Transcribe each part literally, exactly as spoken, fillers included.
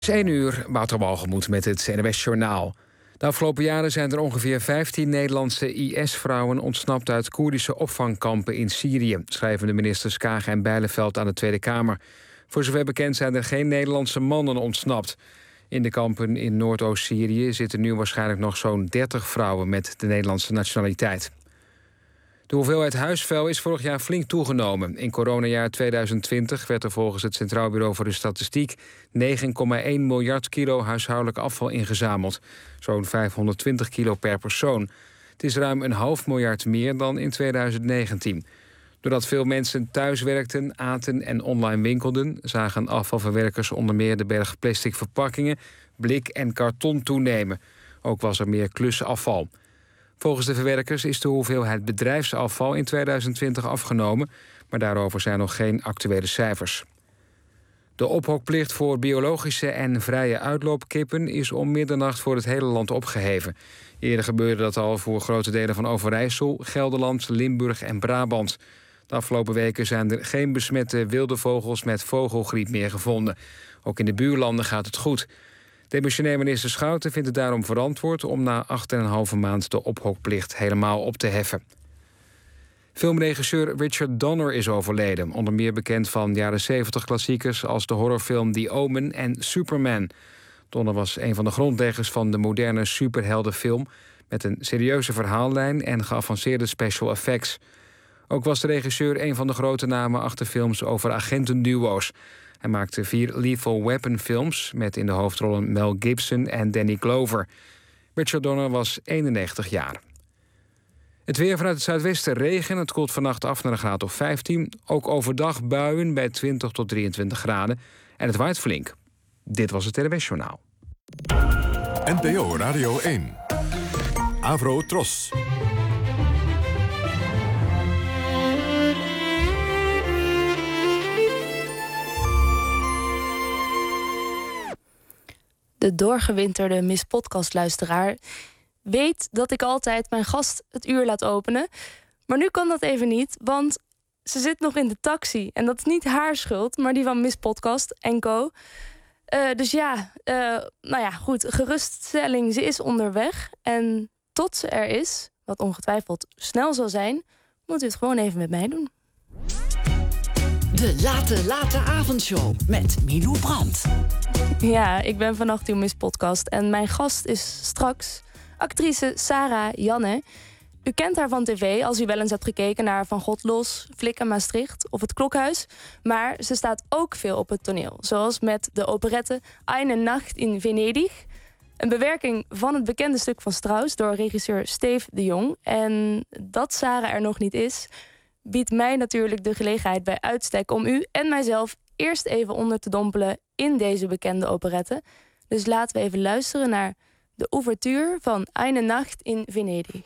Het is één uur, Wouter Walgemoed met het N O S-journaal. De afgelopen jaren zijn er ongeveer vijftien Nederlandse I S-vrouwen ontsnapt uit Koerdische opvangkampen in Syrië, schrijven de ministers Kagen en Bijleveld aan de Tweede Kamer. Voor zover bekend zijn er geen Nederlandse mannen ontsnapt. In de kampen in Noordoost-Syrië zitten nu waarschijnlijk nog zo'n dertig vrouwen met de Nederlandse nationaliteit. De hoeveelheid huisvuil is vorig jaar flink toegenomen. In coronajaar tweeduizend twintig werd er volgens het Centraal Bureau voor de Statistiek negen komma één miljard kilo huishoudelijk afval ingezameld. Zo'n vijfhonderdtwintig kilo per persoon. Het is ruim een half miljard meer dan in tweeduizend negentien. Doordat veel mensen thuis werkten, aten en online winkelden, zagen afvalverwerkers onder meer de berg plastic verpakkingen, blik en karton toenemen. Ook was er meer klusafval. Volgens de verwerkers is de hoeveelheid bedrijfsafval in tweeduizend twintig afgenomen, maar daarover zijn nog geen actuele cijfers. De ophokplicht voor biologische en vrije uitloopkippen is om middernacht voor het hele land opgeheven. Eerder gebeurde dat al voor grote delen van Overijssel, Gelderland, Limburg en Brabant. De afgelopen weken zijn er geen besmette wilde vogels met vogelgriep meer gevonden. Ook in de buurlanden gaat het goed. Demissionair minister Schouten vindt het daarom verantwoord om na acht en een halve maand de ophokplicht helemaal op te heffen. Filmregisseur Richard Donner is overleden, onder meer bekend van jaren zeventig klassiekers als de horrorfilm The Omen en Superman. Donner was een van de grondleggers van de moderne superheldenfilm met een serieuze verhaallijn en geavanceerde special effects. Ook was de regisseur een van de grote namen achter films over agentenduo's. Hij maakte vier Lethal Weapon films met in de hoofdrollen Mel Gibson en Danny Glover. Richard Donner was eenennegentig jaar. Het weer vanuit het zuidwesten regen. Het koelt vannacht af naar een graad of vijftien. Ook overdag buien bij twintig tot drieëntwintig graden. En het waait flink. Dit was het N O S-journaal. N P O Radio één. Avro Tros. De doorgewinterde Miss Podcast-luisteraar weet dat ik altijd mijn gast het uur laat openen. Maar nu kan dat even niet, want ze zit nog in de taxi. En dat is niet haar schuld, maar die van Miss Podcast en Co. Uh, dus ja, uh, nou ja, goed, geruststelling, ze is onderweg. En tot ze er is, wat ongetwijfeld snel zal zijn, moet u het gewoon even met mij doen. De late, late avondshow met Milou Brandt. Ja, ik ben vannacht uw Miss Podcast en mijn gast is straks actrice Sarah Janne. U kent haar van tv als u wel eens hebt gekeken naar Van God Los, Flik en Maastricht of Het Klokhuis. Maar ze staat ook veel op het toneel, zoals met de operette Eine Nacht in Venedig. Een bewerking van het bekende stuk van Strauss door regisseur Steve de Jong. En dat Sarah er nog niet is, biedt mij natuurlijk de gelegenheid bij uitstek om u en mijzelf eerst even onder te dompelen in deze bekende operette. Dus laten we even luisteren naar de ouverture van Eine Nacht in Venedig.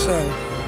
Zo.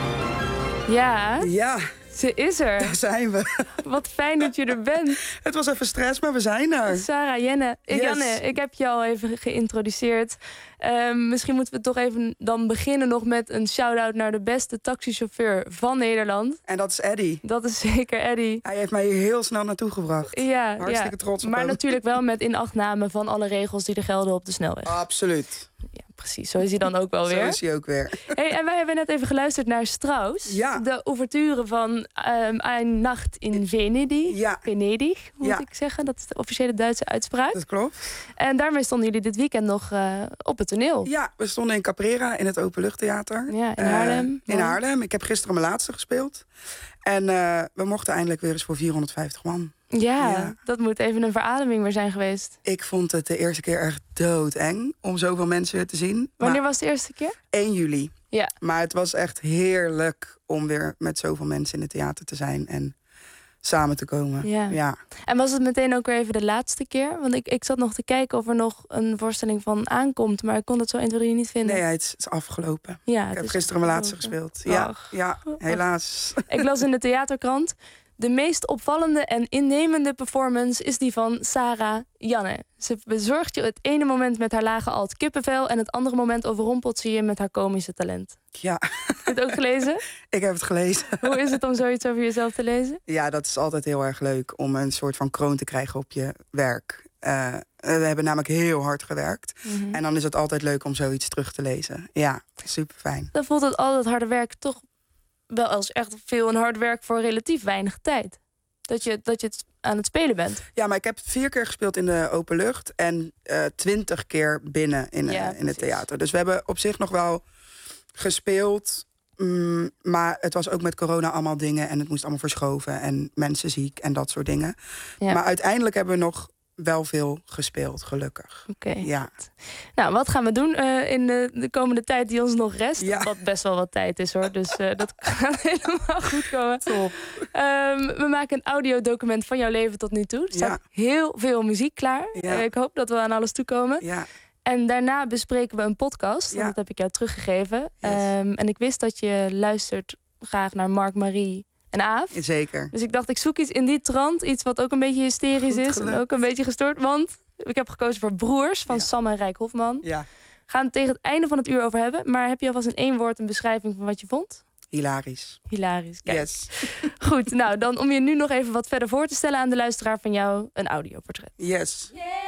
Ja, Ja, ze is er. daar zijn we. Wat fijn dat je er bent. Het was even stress, maar we zijn er. Sarah, Jenne, Yes. Janne, ik heb je al even geïntroduceerd. Um, misschien moeten we toch even dan beginnen nog met een shout-out naar de beste taxichauffeur van Nederland. En dat is Eddie. Dat is zeker Eddie. Hij heeft mij hier heel snel naartoe gebracht. Ja, Hartstikke ja. trots op Maar hem. natuurlijk wel met inachtname van alle regels die er gelden op de snelweg. Absoluut. Ja, precies. Zo is hij dan ook wel Zo weer. is hij ook weer. Hey, en wij hebben net even geluisterd naar Strauss. Ja. De ouverture van um, Een Nacht in Venedig. Ja. Venedig, moet Ja. ik zeggen. Dat is de officiële Duitse uitspraak. Dat klopt. En daarmee stonden jullie dit weekend nog uh, op het toneel. Ja, we stonden in Caprera in het Openluchttheater. Ja, in Eh, Haarlem. in Mooi. Haarlem. Ik heb gisteren mijn laatste gespeeld. En uh, we mochten eindelijk weer eens voor vierhonderdvijftig man. Ja, Ja. dat moet even een verademing weer zijn geweest. Ik vond het de eerste keer echt doodeng om zoveel mensen weer te zien. Wanneer Maar was het de eerste keer? één juli. Ja. Maar het was echt heerlijk om weer met zoveel mensen in het theater te zijn en samen te komen. Ja. Ja. En was het meteen ook weer even de laatste keer? Want ik, ik zat nog te kijken of er nog een voorstelling van aankomt. Maar ik kon het zo één, twee, drie niet vinden. Nee, het is, het is afgelopen. Ja, Ik het heb is gisteren mijn laatste afgelopen. gespeeld. Ja, Ach. ja, helaas. Ik las in de theaterkrant: de meest opvallende en innemende performance is die van Sarah Janne. Ze bezorgt je het ene moment met haar lage alt kippenvel en het andere moment overrompelt ze je met haar komische talent. Ja, Heb je het ook gelezen? ik heb het gelezen. Hoe is het om zoiets over jezelf te lezen? Ja, dat is altijd heel erg leuk om een soort van kroon te krijgen op je werk. Uh, we hebben namelijk heel hard gewerkt. Mm-hmm. En dan is het altijd leuk om zoiets terug te lezen. Ja, super fijn. Dan voelt het al dat harde werk toch wel als echt veel en hard werk voor relatief weinig tijd. Dat je, dat je het aan het spelen bent. Ja, maar ik heb vier keer gespeeld in de open lucht en uh, twintig keer binnen in, Ja, uh, in het theater. Dus we hebben op zich nog wel gespeeld. Mm, maar het was ook met corona allemaal dingen en het moest allemaal verschoven en mensen ziek en dat soort dingen. Ja. Maar uiteindelijk hebben we nog wel veel gespeeld, gelukkig. Oké. Okay. Ja. Nou, wat gaan we doen uh, in de, de komende tijd die ons nog rest? Ja. Wat best wel wat tijd is, hoor. Dus uh, dat gaat helemaal goed komen. Top. Um, we maken een audiodocument van jouw leven tot nu toe. Er staat Ja. heel veel muziek klaar. Ja. Uh, ik hoop dat we aan alles toekomen. Ja. En daarna bespreken we een podcast. Ja. Dat heb ik jou teruggegeven. Yes. Um, en ik wist dat je luistert graag naar Mark, Marie en Aaf. Zeker. Dus ik dacht, ik zoek iets in die trant. Iets wat ook een beetje hysterisch Goed is. gelukt. En ook een beetje gestoord. Want ik heb gekozen voor Broers van Ja. Sam en Rijk Hofman. Ja. Gaan het tegen het einde van het uur over hebben. Maar heb je alvast in één woord een beschrijving van wat je vond? Hilarisch. Hilarisch. Kijk. Yes. Goed, nou dan om je nu nog even wat verder voor te stellen aan de luisteraar van jou. Een audioportret. Yes.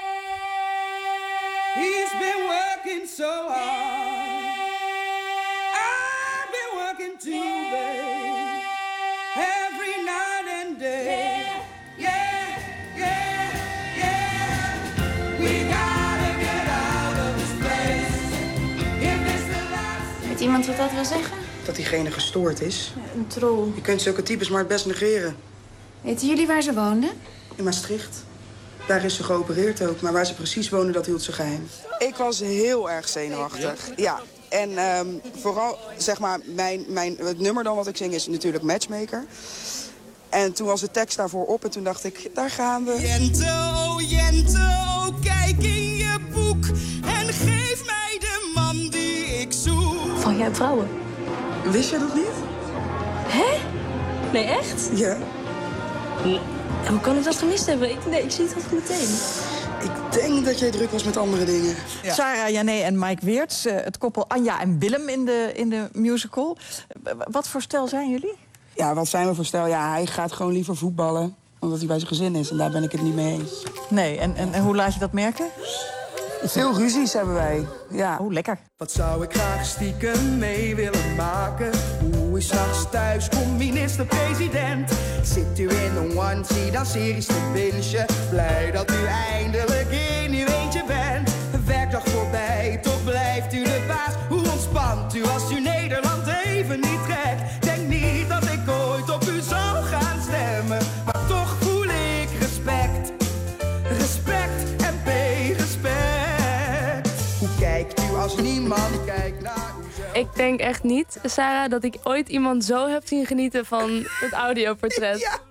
He's been working so hard. I've been working too, babe. Every night and day. Yeah, yeah, yeah. We gotta get out of this place. If it's the last... Weet iemand wat dat wil zeggen? Dat diegene gestoord is. Een troll. Je kunt zulke types maar het best negeren. Weten jullie waar ze woonden? In Maastricht. Daar is ze geopereerd ook, maar waar ze precies wonen, dat hield ze geheim. Ik was heel erg zenuwachtig, ja. En um, vooral, zeg maar, mijn, mijn, het nummer dan wat ik zing is natuurlijk Matchmaker. En toen was de tekst daarvoor op en toen dacht ik, daar gaan we. Jente, oh Jente, oh kijk in je boek en geef mij de man die ik zoek. Van jij vrouwen? Wist je dat niet? Hè? Nee, echt? Ja. En hoe kan ik dat gemist hebben? Ik, nee, ik zie het altijd meteen. Ik denk dat jij druk was met andere dingen. Ja. Sarah Janne en Mike Weerts, uh, het koppel Anja en Willem in de, in de musical. Uh, wat voor stel zijn jullie? Ja, wat zijn we voor stel? Ja, hij gaat gewoon liever voetballen, omdat hij bij zijn gezin is. En daar ben ik het niet mee eens. Nee, en, en, en hoe laat je dat merken? Veel ruzies hebben wij, ja. Oh, lekker. Wat zou ik graag stiekem mee willen maken? Hoe is s'nachts thuis komt minister-president? Zit u in een onesie dan series te bingen? Blij dat u eindelijk in uw eentje bent. Werkdag voorbij, toch blijft u de baas. Hoe ontspant u als u Nederland even niet trekt? Denk niet dat ik ooit op u zal gaan stemmen. Maar toch voel ik respect. Respect en p-respect. Hoe kijkt u als niemand kijkt naar uzelf? Ik denk echt niet, Sarah, dat ik ooit iemand zo heb zien genieten van het audioportret. Ja,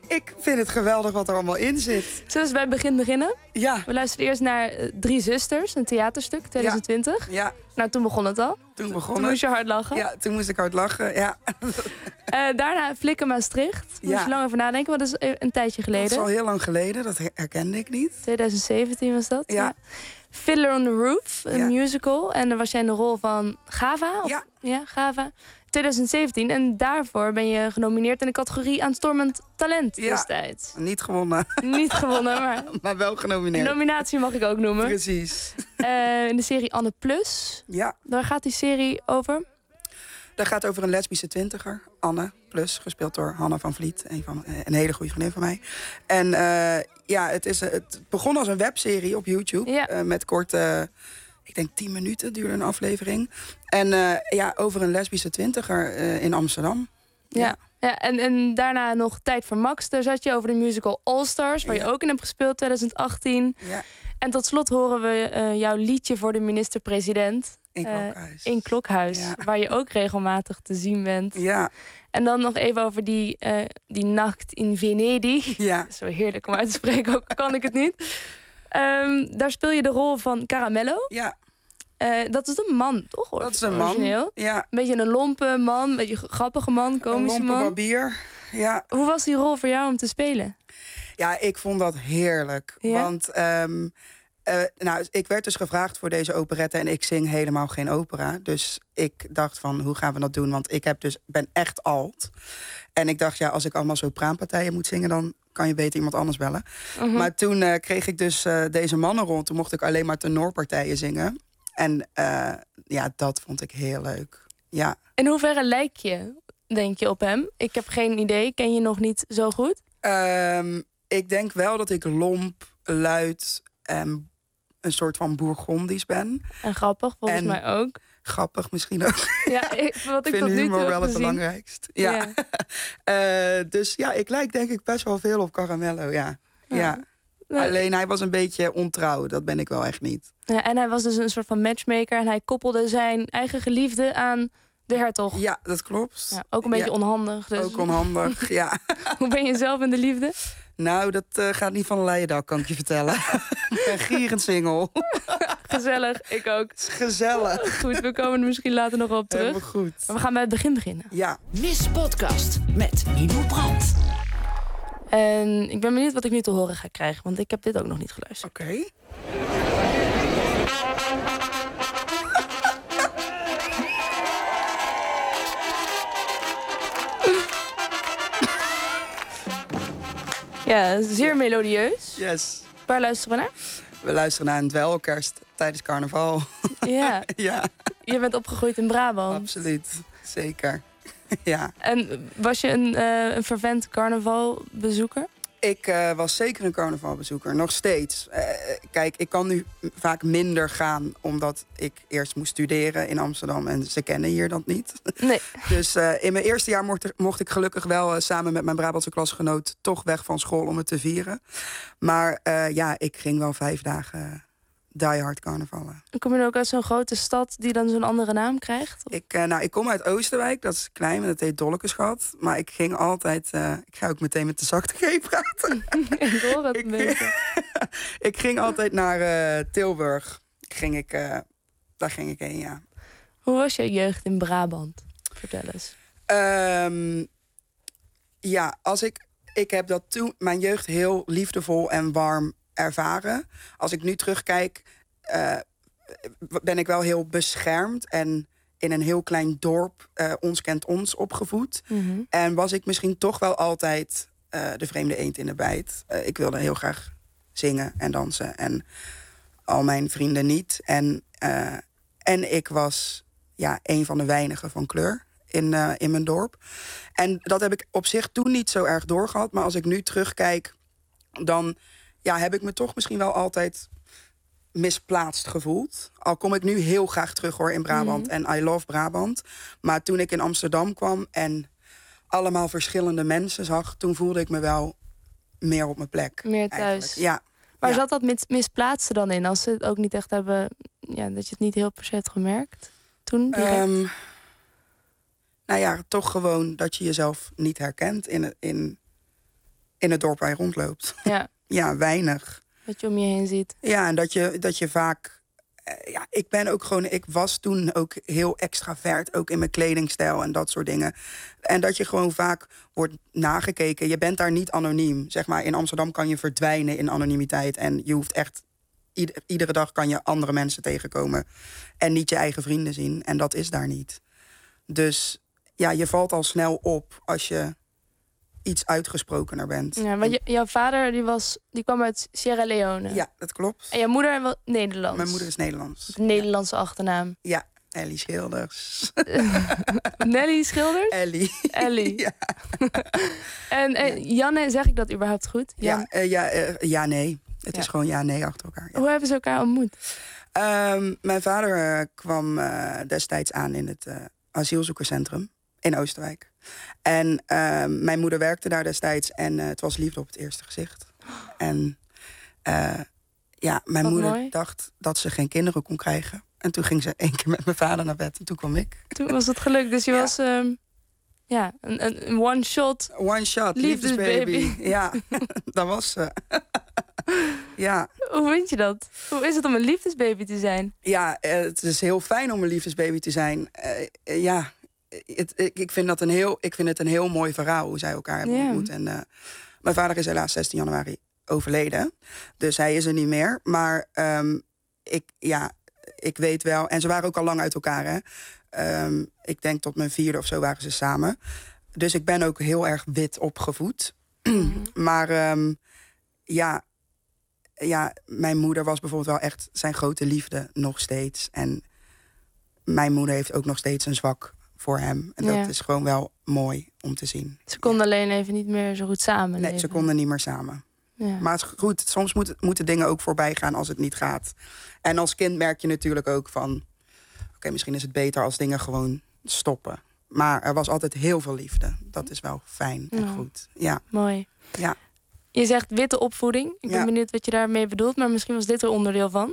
Ik vind het geweldig wat er allemaal in zit. Zullen we bij het begin beginnen? Ja. We luisteren eerst naar uh, Drie Zusters, een theaterstuk, twintig twintig. Ja. Nou, toen begon het al. Toen begon Toen het. moest je hard lachen. Ja, toen moest ik hard lachen, ja. Uh, daarna Flikken Maastricht. Moest Ja. je lang over nadenken, want dat is een tijdje geleden. Dat is al heel lang geleden, dat herkende ik niet. twintig zeventien was dat. Ja. Fiddler on the Roof, een Ja. musical. En daar was jij in de rol van Gava? Of? Ja. Ja, Gava. twintig zeventien. En daarvoor ben je genomineerd in de categorie Aanstormend Talent Ja. destijds. Niet gewonnen, Niet gewonnen, maar maar wel een genomineerd. nominatie mag ik ook noemen. Precies. Uh, in de serie Anne Plus. Ja, Daar gaat die serie over. dat gaat over een lesbische twintiger, Anne Plus, gespeeld door Hanna van Vliet, een, van, een hele goede vriendin van mij. En uh, ja, het, is, het begon als een webserie op YouTube, Ja. uh, met korte, ik denk tien minuten duurde een aflevering. En uh, ja, over een lesbische twintiger uh, in Amsterdam. Ja. Ja, en, en daarna nog Tijd voor Max. Daar zat je over de musical All Stars, waar Ja. je ook in hebt gespeeld, twintig achttien. Ja, En tot slot horen we uh, jouw liedje voor de minister-president. in Uh, Klokhuis. in Klokhuis, Ja. waar je ook regelmatig te zien bent. Ja, En dan nog even over die, uh, die nacht in Venedig. ja, Zo heerlijk om uit te spreken, ook kan ik het niet. Um, daar speel je de rol van Caramello. ja, Uh, dat is een man, toch? dat is een man. Origineel. Ja, Een beetje een lompe man, een beetje een grappige man, een komische lompe man. barbier. Ja. Hoe was die rol voor jou om te spelen? Ja, ik vond dat heerlijk. Ja? Want um, uh, nou, ik werd dus gevraagd voor deze operette en ik zing helemaal geen opera. Dus ik dacht van, hoe gaan we dat doen? Want ik heb dus, ben echt alt. En ik dacht, ja, als ik allemaal sopraanpartijen moet zingen, dan kan je beter iemand anders bellen. Uh-huh. Maar toen uh, kreeg ik dus uh, deze mannenrol. Toen mocht ik alleen maar tenorpartijen zingen. En uh, ja, dat vond ik heel leuk. Ja. In hoeverre lijk je, denk je, op hem? Ik heb geen idee, ken je nog niet zo goed? Um, ik denk wel dat ik lomp, luid en een soort van Bourgondisch ben. En grappig, volgens En mij ook. Grappig misschien ook. Ja, ik, wat ik Ik vind tot nu toe humor heb wel het gezien. belangrijkst. Ja. Ja. uh, dus ja, ik lijk denk ik best wel veel op Caramello, ja. Ja. ja. Nou, Alleen hij was een beetje ontrouw, dat ben ik wel echt niet. ja, en hij was dus een soort van matchmaker en hij koppelde zijn eigen geliefde aan de hertog. Ja, dat klopt. Ja, ook een beetje Ja. onhandig. Dus Ook onhandig, ja. hoe ben je zelf in de liefde? Nou, dat uh, gaat niet van een leien dak, kan ik je vertellen. Ik ben gierend single. Gezellig, ik ook. Gezellig. Goed, we komen er misschien later nog op terug. Helemaal goed. Maar we gaan bij het begin beginnen. Ja. Miss Podcast met Milou Brandt. En ik ben benieuwd wat ik nu te horen ga krijgen, want ik heb dit ook nog niet geluisterd. Oké. Okay. Ja, zeer melodieus. Yes. Waar luisteren we naar? We luisteren naar een dweilkerst tijdens carnaval. Ja. Ja. Je bent opgegroeid in Brabant. Absoluut. Zeker. Ja. En was je een, uh, een fervent carnavalbezoeker? Ik uh, was zeker een carnavalbezoeker, nog steeds. Uh, kijk, ik kan nu vaak minder gaan, omdat ik eerst moest studeren in Amsterdam en ze kennen hier dat niet. Nee. Dus uh, in mijn eerste jaar mocht, er, mocht ik gelukkig wel uh, samen met mijn Brabantse klasgenoot toch weg van school om het te vieren. Maar uh, ja, ik ging wel vijf dagen die hard carnavallen. Kom je ook uit zo'n grote stad die dan zo'n andere naam krijgt? Ik, uh, nou, ik kom uit Oosterwijk, dat is klein, maar dat heet Dollekenschat. Maar ik ging altijd, uh, ik ga ook meteen met de zachte G praten. Ik hoor het een beetje. Ik ging altijd naar uh, Tilburg. Ging ik, uh, daar ging ik heen, ja. Hoe was je jeugd in Brabant? Vertel eens. Um, ja, als ik, ik heb dat toen, mijn jeugd heel liefdevol en warm ervaren. Als ik nu terugkijk, uh, ben ik wel heel beschermd en in een heel klein dorp, uh, ons kent ons, opgevoed. Mm-hmm. En was ik misschien toch wel altijd uh, de vreemde eend in de bijt. Uh, ik wilde heel graag zingen en dansen en al mijn vrienden niet. En, uh, en ik was ja, een van de weinigen van kleur in, uh, in mijn dorp. En dat heb ik op zich toen niet zo erg doorgehad. Maar als ik nu terugkijk, dan ja, heb ik me toch misschien wel altijd misplaatst gevoeld. Al kom ik nu heel graag terug hoor in Brabant. Mm. En I love Brabant. Maar toen ik in Amsterdam kwam en allemaal verschillende mensen zag, toen voelde ik me wel meer op mijn plek. Meer thuis. Eigenlijk. Ja. Waar ja. zat dat mis, misplaatste dan in? Als ze het ook niet echt hebben, ja, dat je het niet heel per se hebt gemerkt toen? Um, nou ja, toch gewoon dat je jezelf niet herkent in, in in het dorp waar je rondloopt. Ja. Ja, weinig. Wat je om je heen ziet. Ja, en dat je, dat je vaak... Uh, ja, ik ben ook gewoon... Ik was toen ook heel extravert, ook in mijn kledingstijl en dat soort dingen. En dat je gewoon vaak wordt nagekeken. Je bent daar niet anoniem. Zeg maar, in Amsterdam kan je verdwijnen in anonimiteit. En je hoeft echt... Ieder, iedere dag kan je andere mensen tegenkomen. En niet je eigen vrienden zien. En dat is daar niet. Dus ja, je valt al snel op als je iets uitgesprokener bent. Ja, want je, jouw vader die was, die kwam uit Sierra Leone. Ja, dat klopt. En jouw moeder was Nederlands. Mijn moeder is Nederlands. Een Nederlandse ja. achternaam. Ja, Ellie Schilders. Nelly Schilders? Ellie. Ellie. Ja. en en ja. Janne, zeg ik dat überhaupt goed? Jan? Ja, uh, ja, uh, ja, nee. Het ja. is gewoon ja, nee achter elkaar. Ja. Hoe hebben ze elkaar ontmoet? Um, mijn vader uh, kwam uh, destijds aan in het uh, asielzoekerscentrum in Oosterwijk. En uh, mijn moeder werkte daar destijds en uh, het was liefde op het eerste gezicht. En uh, ja, mijn Wat moeder mooi. dacht dat ze geen kinderen kon krijgen. En toen ging ze één keer met mijn vader naar bed en toen kwam ik. Toen was het gelukt, dus je ja. was um, ja, een, een one shot. One shot, liefdesbaby. Liefdes ja, dat was ze. Ja. Hoe vind je dat? Hoe is het om een liefdesbaby te zijn? Ja, uh, het is heel fijn om een liefdesbaby te zijn. Uh, uh, ja, het, ik, ik, vind dat een heel, ik vind het een heel mooi verhaal hoe zij elkaar hebben yeah. ontmoet. En, uh, mijn vader is helaas zestien januari overleden. Dus hij is er niet meer. Maar um, ik, ja, ik weet wel... En ze waren ook al lang uit elkaar, hè. Um, ik denk tot mijn vierde of zo waren ze samen. Dus ik ben ook heel erg wit opgevoed. Mm-hmm. Maar um, ja... Ja, mijn moeder was bijvoorbeeld wel echt zijn grote liefde nog steeds. En mijn moeder heeft ook nog steeds een zwak voor hem. En dat ja. is gewoon wel mooi om te zien. Ze konden ja. alleen even niet meer zo goed samen Nee, ze konden niet meer samen. Ja. Maar het is goed, soms moet, moeten dingen ook voorbij gaan als het niet gaat. En als kind merk je natuurlijk ook van... Oké, okay, misschien is het beter als dingen gewoon stoppen. Maar er was altijd heel veel liefde. Dat is wel fijn en ja. goed. Ja. Mooi. Ja. Je zegt witte opvoeding. Ik ben ja. benieuwd wat je daarmee bedoelt, maar misschien was dit er onderdeel van.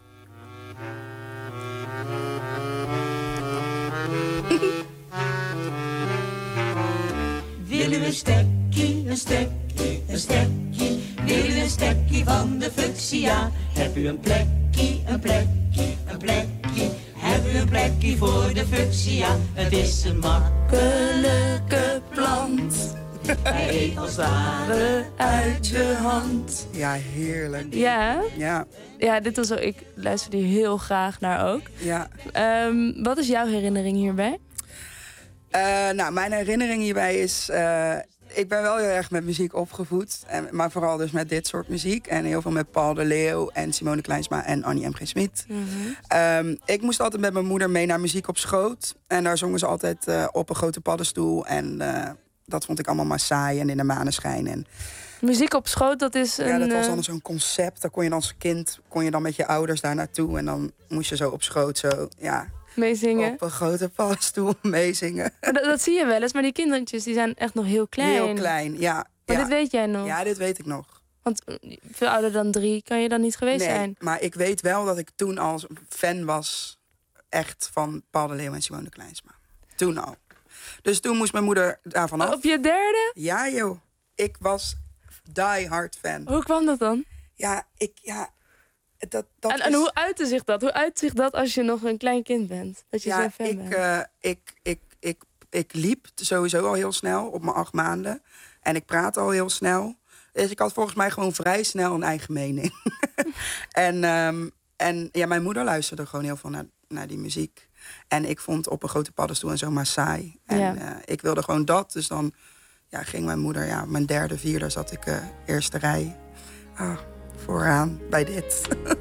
Willen we een stekkie, een stekkie, een stekkie. Willen we een stekkie van de fuchsia. Heb u een plekkie, een plekkie, een plekkie. Heb u een plekkie voor de fuchsia. Het is een makkelijke plant. Hij eet als het ware uit de hand. Ja, heerlijk. Ja? Ja. Ja, dit was ook, ik luister hier heel graag naar ook. Ja. Um, wat is jouw herinnering hierbij? Uh, nou, mijn herinnering hierbij is... Uh, ik ben wel heel erg met muziek opgevoed. En, maar vooral dus met dit soort muziek. En heel veel met Paul de Leeuw en Simone Kleinsma en Annie M G. Smit. Mm-hmm. Um, ik moest altijd met mijn moeder mee naar muziek op schoot. En daar zongen ze altijd uh, op een grote paddenstoel. En... Uh, dat vond ik allemaal maar saai en in de maneschijn. En... Muziek op schoot, dat is een... Ja, dat was dan zo'n concept. Dan kon je als kind kon je dan met je ouders daar naartoe. En dan moest je zo op schoot zo, ja... Meezingen. Op een grote paddenstoel meezingen. Maar dat, dat zie je wel eens, maar die kindertjes die zijn echt nog heel klein. Heel klein, ja. Maar ja. dit weet jij nog? Ja, dit weet ik nog. Want veel ouder dan drie kan je dan niet geweest nee, zijn. Maar ik weet wel dat ik toen al fan was... echt van Paul de Leeuw en Simone Kleinsma. Toen al. Dus toen moest mijn moeder daarvan af. Op je derde? Ja, joh. Ik was die hard fan. Hoe kwam dat dan? Ja, ik... Ja, dat, dat en, is... en hoe uitte zich dat? Hoe uitte zich dat als je nog een klein kind bent? Dat je ja, zo'n fan ik, bent? Uh, ik, ik, ik, ik liep sowieso al heel snel op mijn acht maanden. En ik praat al heel snel. Dus ik had volgens mij gewoon vrij snel een eigen mening. en um, en ja, mijn moeder luisterde gewoon heel veel naar, naar die muziek. En ik vond op een grote paddenstoel en zo maar saai. En ja. uh, ik wilde gewoon dat. Dus dan ja, ging mijn moeder, ja, mijn derde, vierde zat ik uh, eerste rij. Oh, vooraan bij dit.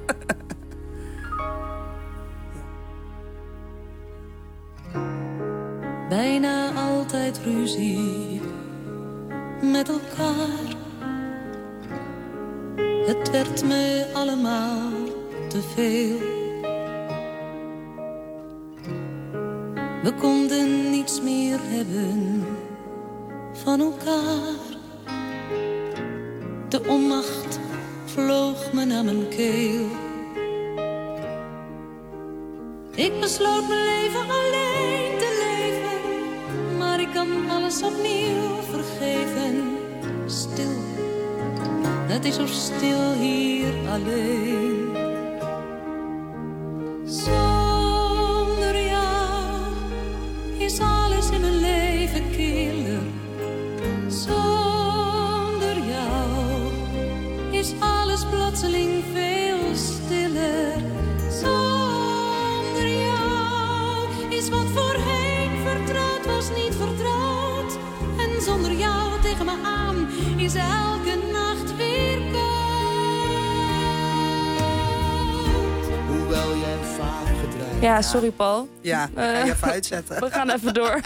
Bijna altijd ruzie met elkaar. Het werd me allemaal te veel. We konden niets meer hebben van elkaar. De onmacht vloog me naar mijn keel. Ik besloot mijn leven alleen te leven, maar ik kan alles opnieuw vergeven. Stil Het is zo stil hier alleen. Zonder jou is alles in mijn leven killer. Zonder jou is alles plotseling veel stiller. Zonder jou is wat voorheen vertrouwd was niet vertrouwd. En zonder jou tegen me aan is elke nacht weer koud. Hoewel jij vaak gedraaid. Ja, sorry Paul. Ja, ga je even uitzetten. We gaan even door.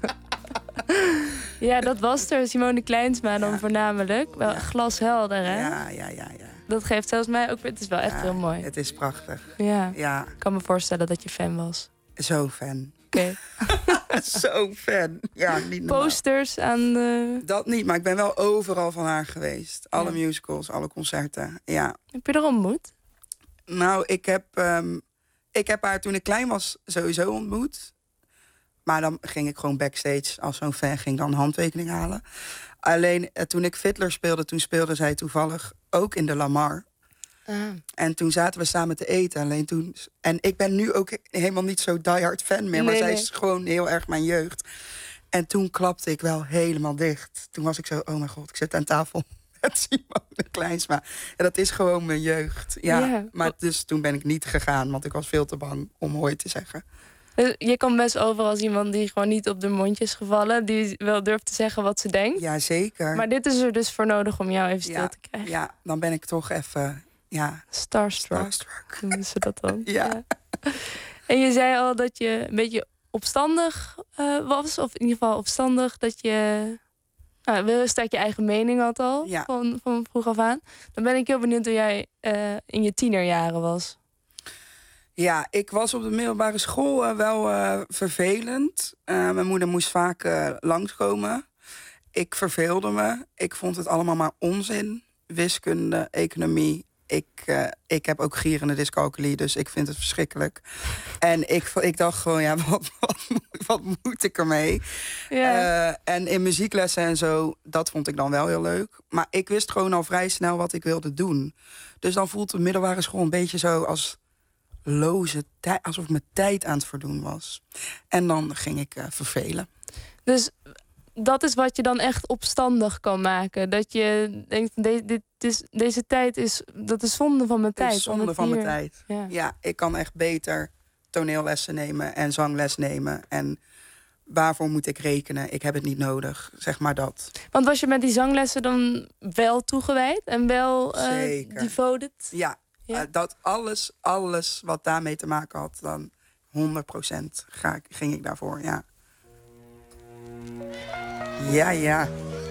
Ja, dat was er. Simone Kleinsma dan ja. voornamelijk. Wel ja. glashelder, hè? Ja, ja, ja, ja. Dat geeft zelfs mij ook... Het is wel echt ja, heel mooi. Het is prachtig. Ja. ja. Ik kan me voorstellen dat je fan was. Zo fan. Oké. Okay. Zo fan. Ja, niet normaal. Posters aan de... Dat niet, maar ik ben wel overal van haar geweest. Alle ja. musicals, alle concerten. Ja. Heb je er ontmoet? Nou, ik heb, um, ik heb haar toen ik klein was sowieso ontmoet. Maar dan ging ik gewoon backstage als zo'n fan ging dan een handtekening halen. Alleen uh, toen ik Fiddler speelde, toen speelde zij toevallig ook in de Lamar. Ah. En toen zaten we samen te eten. Alleen toen, en ik ben nu ook helemaal niet zo diehard fan meer. Nee, maar zij nee. is gewoon heel erg mijn jeugd. En toen klapte ik wel helemaal dicht. Toen was ik zo, oh mijn god, ik zit aan tafel met Simone Kleinsma. En dat is gewoon mijn jeugd. Ja, yeah. Maar dus toen ben ik niet gegaan, want ik was veel te bang om hoi te zeggen. Je komt best over als iemand die gewoon niet op de mondjes gevallen. Die wel durft te zeggen wat ze denkt. Ja, zeker. Maar dit is er dus voor nodig om jou even stil ja, te krijgen. Ja, dan ben ik toch even... Ja, starstruck. Starstruck. Noemen ze dat dan? Ja. ja. En je zei al dat je een beetje opstandig uh, was. Of in ieder geval opstandig dat je... Nou, wel sterk je eigen mening had al. Ja. Van, van vroeg af aan. Dan ben ik heel benieuwd hoe jij uh, in je tienerjaren was. Ja, ik was op de middelbare school uh, wel uh, vervelend. Uh, mijn moeder moest vaak uh, langskomen. Ik verveelde me. Ik vond het allemaal maar onzin. Wiskunde, economie. Ik, uh, ik heb ook gierende dyscalculie, dus ik vind het verschrikkelijk. En ik, ik dacht gewoon, ja, wat, wat, wat moet ik ermee? Yeah. Uh, en in muzieklessen en zo, dat vond ik dan wel heel leuk. Maar ik wist gewoon al vrij snel wat ik wilde doen. Dus dan voelt de middelbare school een beetje zo als loze tijd, alsof ik mijn tijd aan het verdoen was. En dan ging ik uh, vervelen. Dus dat is wat je dan echt opstandig kan maken. Dat je denkt, de, dit is, deze tijd is, dat is zonde van mijn tijd. Het is zonde van mijn tijd. Ja. ja, ik kan echt beter toneellessen nemen en zangles nemen. En waarvoor moet ik rekenen? Ik heb het niet nodig, zeg maar dat. Want was je met die zanglessen dan wel toegewijd en wel uh, devoted? Ja, ja. Uh, dat alles, alles wat daarmee te maken had, dan honderd procent ga, ging ik daarvoor, ja. Ja, ja.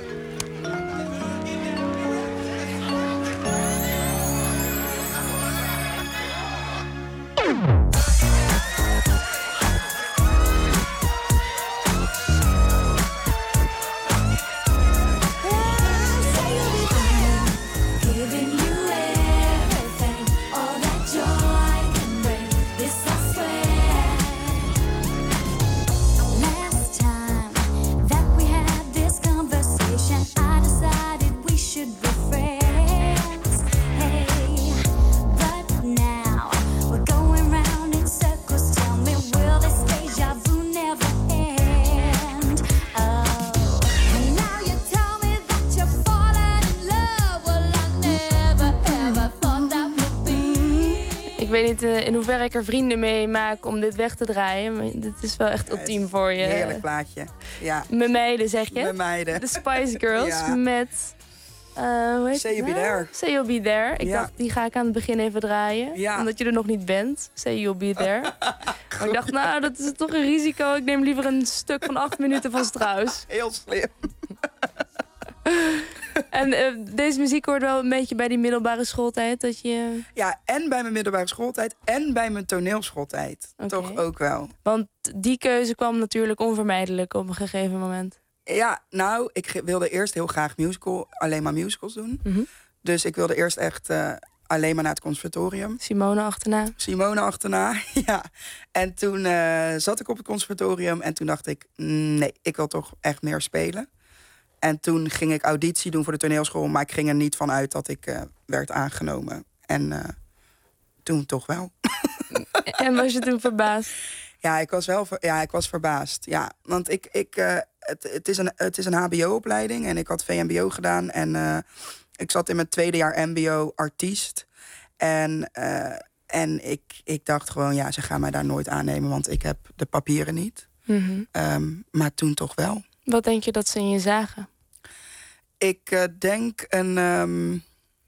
Ik weet niet uh, in hoeverre ik er vrienden mee maak om dit weg te draaien. Maar dit is wel echt ultiem ja, voor je. Heerlijk plaatje. Ja. Met meiden, zeg je? Met meiden. De Spice Girls ja. met... Uh, hoe heet Say You'll Be There. Say You'll Be There. Ik ja. dacht, die ga ik aan het begin even draaien. Ja. Omdat je er nog niet bent. Say You'll Be There. Maar ik dacht, nou, dat is toch een risico. Ik neem liever een stuk van acht minuten van Strauss. Heel slim. En uh, deze muziek hoort wel een beetje bij die middelbare schooltijd? Dat je... Ja, en bij mijn middelbare schooltijd en bij mijn toneelschooltijd. Okay. Toch ook wel. Want die keuze kwam natuurlijk onvermijdelijk op een gegeven moment. Ja, nou, ik wilde eerst heel graag musical, alleen maar musicals doen. Mm-hmm. Dus ik wilde eerst echt uh, alleen maar naar het conservatorium. Simone achterna. Simone achterna, ja. En toen uh, zat ik op het conservatorium en toen dacht ik, nee, ik wil toch echt meer spelen. En toen ging ik auditie doen voor de toneelschool... maar ik ging er niet van uit dat ik uh, werd aangenomen. En uh, toen toch wel. En was je toen verbaasd? Ja, ik was wel ver, ja, ik was verbaasd. Ja, want ik, ik, uh, het, het, is een, het is een H B O-opleiding en ik had V M B O gedaan. En uh, ik zat in mijn tweede jaar M B O-artiest. En, uh, en ik, ik dacht gewoon, ja, ze gaan mij daar nooit aannemen... want ik heb de papieren niet. Mm-hmm. Um, maar toen toch wel. Wat denk je dat ze in je zagen? Ik uh, denk een, um,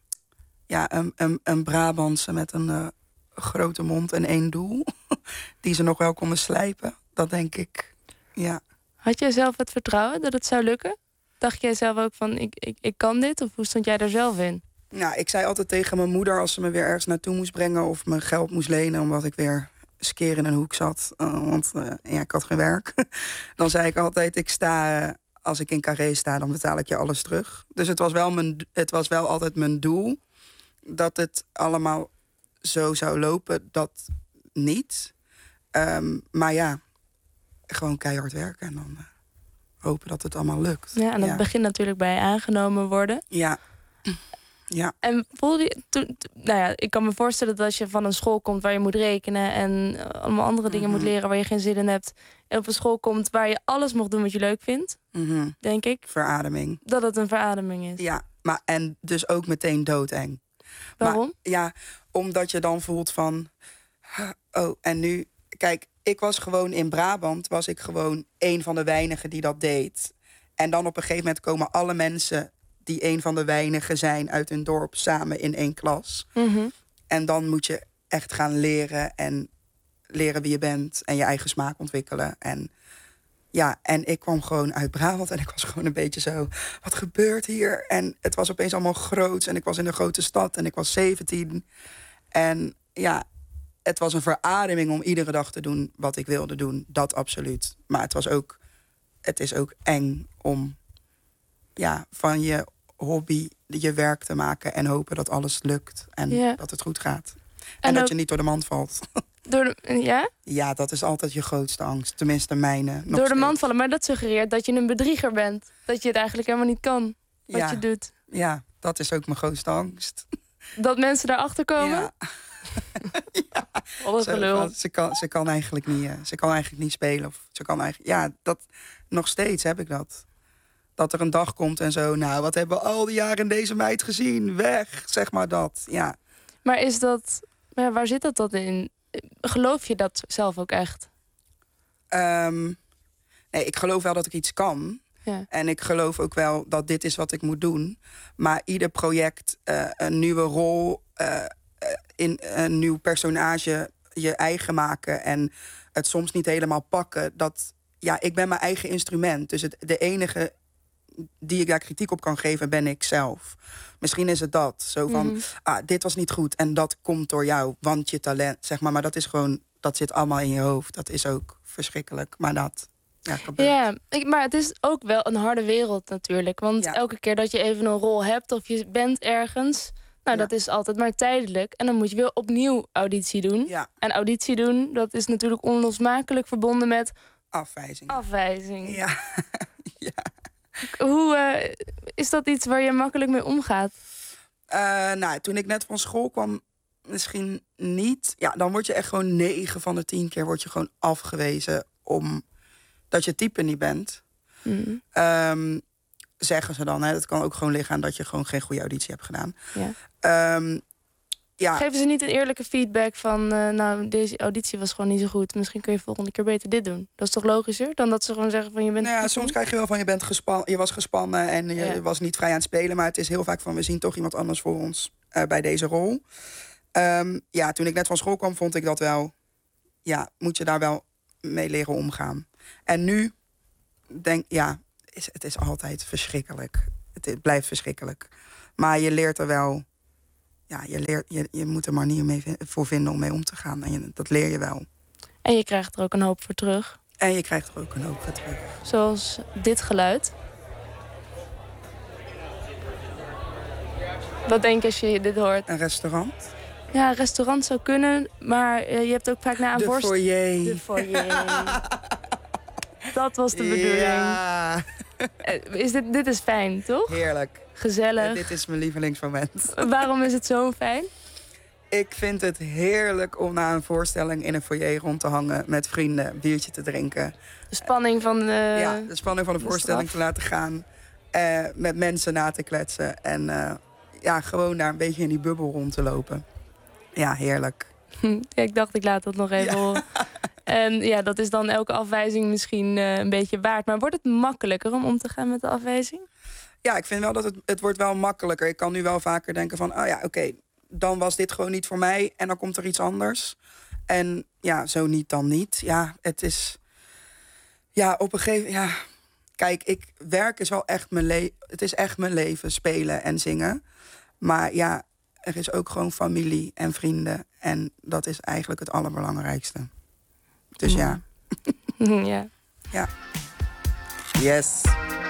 ja, een, een, een Brabantse met een uh, grote mond en één doel. Die ze nog wel konden slijpen. Dat denk ik, ja. Had jij zelf het vertrouwen dat het zou lukken? Dacht jij zelf ook van, ik, ik, ik kan dit? Of hoe stond jij er zelf in? Nou, ik zei altijd tegen mijn moeder als ze me weer ergens naartoe moest brengen... of me geld moest lenen omdat ik weer skeer in een hoek zat. Uh, want uh, ja, ik had geen werk. Dan zei ik altijd, ik sta... Uh, als ik in Carré sta, dan betaal ik je alles terug. Dus het was wel, mijn, het was wel altijd mijn doel... dat het allemaal zo zou lopen, dat niet. Um, maar ja, gewoon keihard werken en dan uh, hopen dat het allemaal lukt. Ja, en dat ja. begint natuurlijk bij aangenomen worden. Ja. Ja. En voelde je toen, nou ja, ik kan me voorstellen dat als je van een school komt waar je moet rekenen en allemaal andere dingen mm-hmm. moet leren waar je geen zin in hebt, en op een school komt waar je alles mag doen wat je leuk vindt, mm-hmm. denk ik. Verademing. Dat het een verademing is. Ja, maar en dus ook meteen doodeng. Waarom? Maar, ja, omdat je dan voelt van, oh, en nu, kijk, ik was gewoon in Brabant, was ik gewoon een van de weinigen die dat deed. En dan op een gegeven moment komen alle mensen die een van de weinigen zijn uit hun dorp samen in één klas. Mm-hmm. En dan moet je echt gaan leren en leren wie je bent en je eigen smaak ontwikkelen. En ja, en ik kwam gewoon uit Brabant en ik was gewoon een beetje zo, wat gebeurt hier? En het was opeens allemaal groots en ik was in een grote stad en ik was zeventien. En ja, het was een verademing om iedere dag te doen wat ik wilde doen. Dat absoluut. Maar het was ook, het is ook eng om ja, van je hobby je werk te maken en hopen dat alles lukt en ja. dat het goed gaat. En, en dat ook, je niet door de mand valt. Door de, ja? Ja, dat is altijd je grootste angst. Tenminste, mijne. Nog door de steeds. mand vallen, maar dat suggereert dat je een bedrieger bent. Dat je het eigenlijk helemaal niet kan, wat ja. je doet. Ja, dat is ook mijn grootste angst. Dat mensen daarachter komen? Ja. ja. Wat een gelul. Ze, ze, kan, ze, kan eigenlijk niet, ze kan eigenlijk niet spelen. Of ze kan eigenlijk, ja, dat, nog steeds heb ik dat. Dat er een dag komt en zo, nou, wat hebben we al die jaren in deze meid gezien? Weg, zeg maar dat, ja. Maar is dat, ja, waar zit dat dan in? Geloof je dat zelf ook echt? Um, nee, ik geloof wel dat ik iets kan. Ja. En ik geloof ook wel dat dit is wat ik moet doen. Maar ieder project, uh, een nieuwe rol, uh, in een nieuw personage, je eigen maken en het soms niet helemaal pakken. Dat, ja, ik ben mijn eigen instrument. Dus het, de enige die ik daar kritiek op kan geven, ben ik zelf. Misschien is het dat. Zo van, mm-hmm. ah, dit was niet goed en dat komt door jou, want je talent, zeg maar. Maar dat is gewoon, dat zit allemaal in je hoofd. Dat is ook verschrikkelijk. Maar dat, ja, gebeurt. Ja, ik, maar het is ook wel een harde wereld natuurlijk. Want ja. elke keer dat je even een rol hebt of je bent ergens, nou, ja. dat is altijd maar tijdelijk. En dan moet je weer opnieuw auditie doen. Ja. En auditie doen, dat is natuurlijk onlosmakelijk verbonden met afwijzing. Afwijzing. Ja. ja. Hoe uh, is dat iets waar je makkelijk mee omgaat? Uh, nou, toen ik net van school kwam, misschien niet. Ja, dan word je echt gewoon negen van de tien keer word je gewoon afgewezen omdat je type niet bent. Mm. Um, zeggen ze dan. Hè. Dat kan ook gewoon liggen aan dat je gewoon geen goede auditie hebt gedaan. Ja. Um, ja. Geven ze niet een eerlijke feedback van, uh, nou, deze auditie was gewoon niet zo goed. Misschien kun je volgende keer beter dit doen. Dat is toch logischer dan dat ze gewoon zeggen van je bent... Nou ja, soms krijg je wel van je bent gespan, je was gespannen en je ja. was niet vrij aan het spelen. Maar het is heel vaak van we zien toch iemand anders voor ons uh, bij deze rol. Um, ja, toen ik net van school kwam vond ik dat wel, ja, moet je daar wel mee leren omgaan. En nu denk ja, is, het is altijd verschrikkelijk. Het, het blijft verschrikkelijk. Maar je leert er wel. Ja, je, leert, je, je moet er maar niet mee voor vinden om mee om te gaan. En je, dat leer je wel. En je krijgt er ook een hoop voor terug. En je krijgt er ook een hoop voor terug. Zoals dit geluid. Wat denk je als je dit hoort? Een restaurant? Ja, een restaurant zou kunnen. Maar uh, je hebt ook vaak naar een de vorst... Foyer. De foyer. Dat was de bedoeling. Ja. is dit, dit is fijn, toch? Heerlijk. Gezellig. Uh, dit is mijn lievelingsmoment. Waarom is het zo fijn? Ik vind het heerlijk om na een voorstelling in een foyer rond te hangen... met vrienden, een biertje te drinken. De spanning van de... Ja, de spanning van de, de voorstelling straf. te laten gaan. Uh, met mensen na te kletsen. En uh, ja, gewoon daar een beetje in die bubbel rond te lopen. Ja, heerlijk. Ja, ik dacht, ik laat dat nog even horen. En ja, dat is dan elke afwijzing misschien uh, een beetje waard. Maar wordt het makkelijker om om te gaan met de afwijzing? Ja, ik vind wel dat het, het wordt wel makkelijker. Ik kan nu wel vaker denken van, oh ja, oké, okay, dan was dit gewoon niet voor mij. En dan komt er iets anders. En ja, zo niet, dan niet. Ja, het is... Ja, op een gegeven... Ja, kijk, ik werk is wel echt mijn leven. Het is echt mijn leven, spelen en zingen. Maar ja, er is ook gewoon familie en vrienden. En dat is eigenlijk het allerbelangrijkste. Dus ja. Ja. Ja. Yes.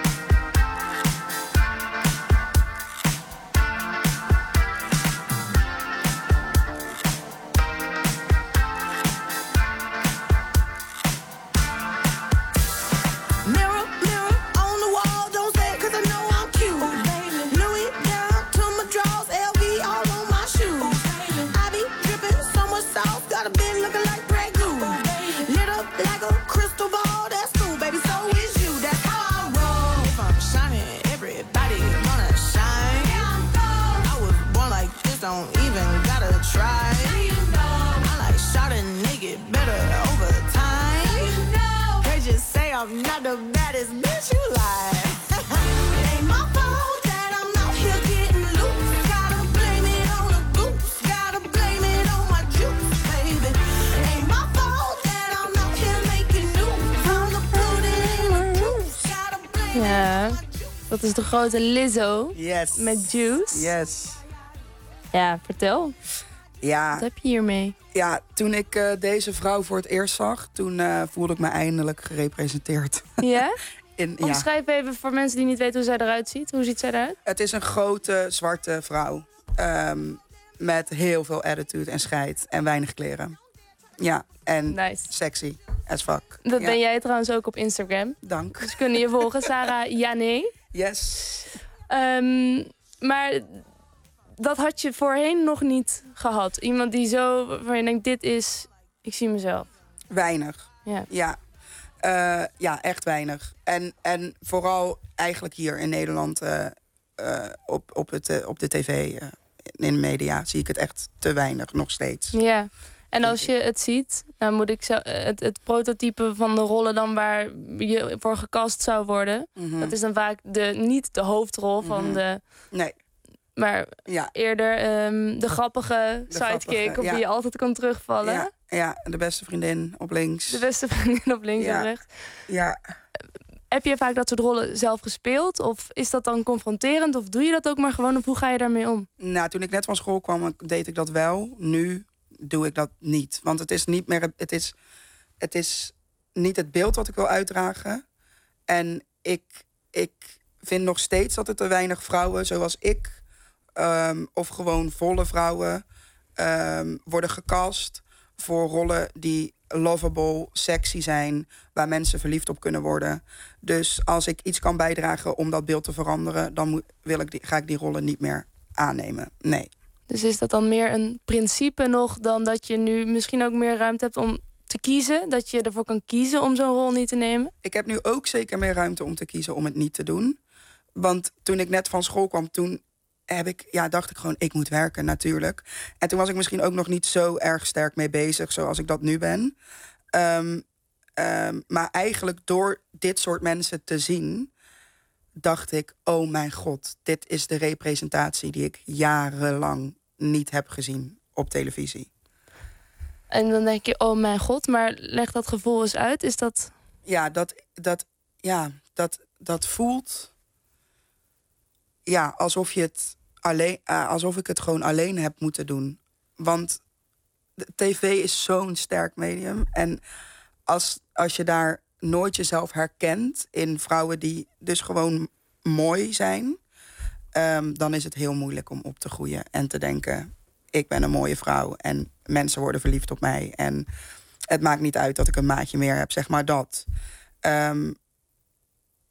Don't even gotta try. You know. I like shot and naked better over time. You know. They just say I'm not the baddest bitch you like. It ain't my fault that I'm out here getting loose. Gotta blame it on the goose. Gotta blame it on my juice, baby. It ain't my fault that I'm out here making news. I'm the pudding in the juice. Gotta blame ja, dat is de grote Lizzo. Yes. Met Juice. Yes. Ja, vertel. Ja. Wat heb je hiermee? Ja, toen ik uh, deze vrouw voor het eerst zag... toen uh, voelde ik me eindelijk gerepresenteerd. Ja? In, Omschrijf ja. even voor mensen die niet weten hoe zij eruit ziet. Hoe ziet zij eruit? Het is een grote, zwarte vrouw. Um, met heel veel attitude en scheid. En weinig kleren. Ja, en nice. Sexy as fuck. Dat ja. ben jij trouwens ook op Instagram. Dank. Dus kunnen je volgen. Sarah Jané. Yes. Um, maar... Dat had je voorheen nog niet gehad. Iemand die zo, waar je denkt, dit is, ik zie mezelf. Weinig. Ja. Ja, uh, ja echt weinig. En, en vooral eigenlijk hier in Nederland uh, uh, op, op, het, uh, op de tv, uh, in de media, zie ik het echt te weinig, nog steeds. Ja, en als je het ziet, dan moet ik zo, het, het prototype van de rollen dan waar je voor gecast zou worden. Mm-hmm. Dat is dan vaak de, niet de hoofdrol van mm-hmm. de... Nee. Maar ja. eerder um, de grappige de sidekick grappige, op ja. wie je altijd kan terugvallen. Ja, ja, de beste vriendin op links. De beste vriendin op links ja. en rechts. Ja. Heb je vaak dat soort rollen zelf gespeeld? Of is dat dan confronterend? Of doe je dat ook maar gewoon? Of hoe ga je daarmee om? Nou, toen ik net van school kwam, deed ik dat wel. Nu doe ik dat niet. Want het is niet meer... Het is, het is niet het beeld wat ik wil uitdragen. En ik, ik vind nog steeds dat er te weinig vrouwen zoals ik... Um, of gewoon volle vrouwen um, worden gecast voor rollen die lovable, sexy zijn, waar mensen verliefd op kunnen worden. Dus als ik iets kan bijdragen om dat beeld te veranderen, dan moet, wil ik die, ga ik die rollen niet meer aannemen. Nee. Dus is dat dan meer een principe nog dan dat je nu misschien ook meer ruimte hebt om te kiezen? Dat je ervoor kan kiezen om zo'n rol niet te nemen? Ik heb nu ook zeker meer ruimte om te kiezen om het niet te doen. Want toen ik net van school kwam, toen heb ik, ja, dacht ik gewoon, ik moet werken natuurlijk. En toen was ik misschien ook nog niet zo erg sterk mee bezig zoals ik dat nu ben. Um, um, maar eigenlijk door dit soort mensen te zien, dacht ik, oh mijn god, dit is de representatie die ik jarenlang niet heb gezien op televisie. En dan denk je, oh mijn god, maar leg dat gevoel eens uit. Is dat... Ja, dat, dat, ja, dat, dat voelt... Ja, alsof je het alleen, uh, alsof ik het gewoon alleen heb moeten doen. Want de tv is zo'n sterk medium. En als, als je daar nooit jezelf herkent in vrouwen die dus gewoon mooi zijn, um, dan is het heel moeilijk om op te groeien en te denken, ik ben een mooie vrouw en mensen worden verliefd op mij. En het maakt niet uit dat ik een maatje meer heb, zeg maar dat. Um,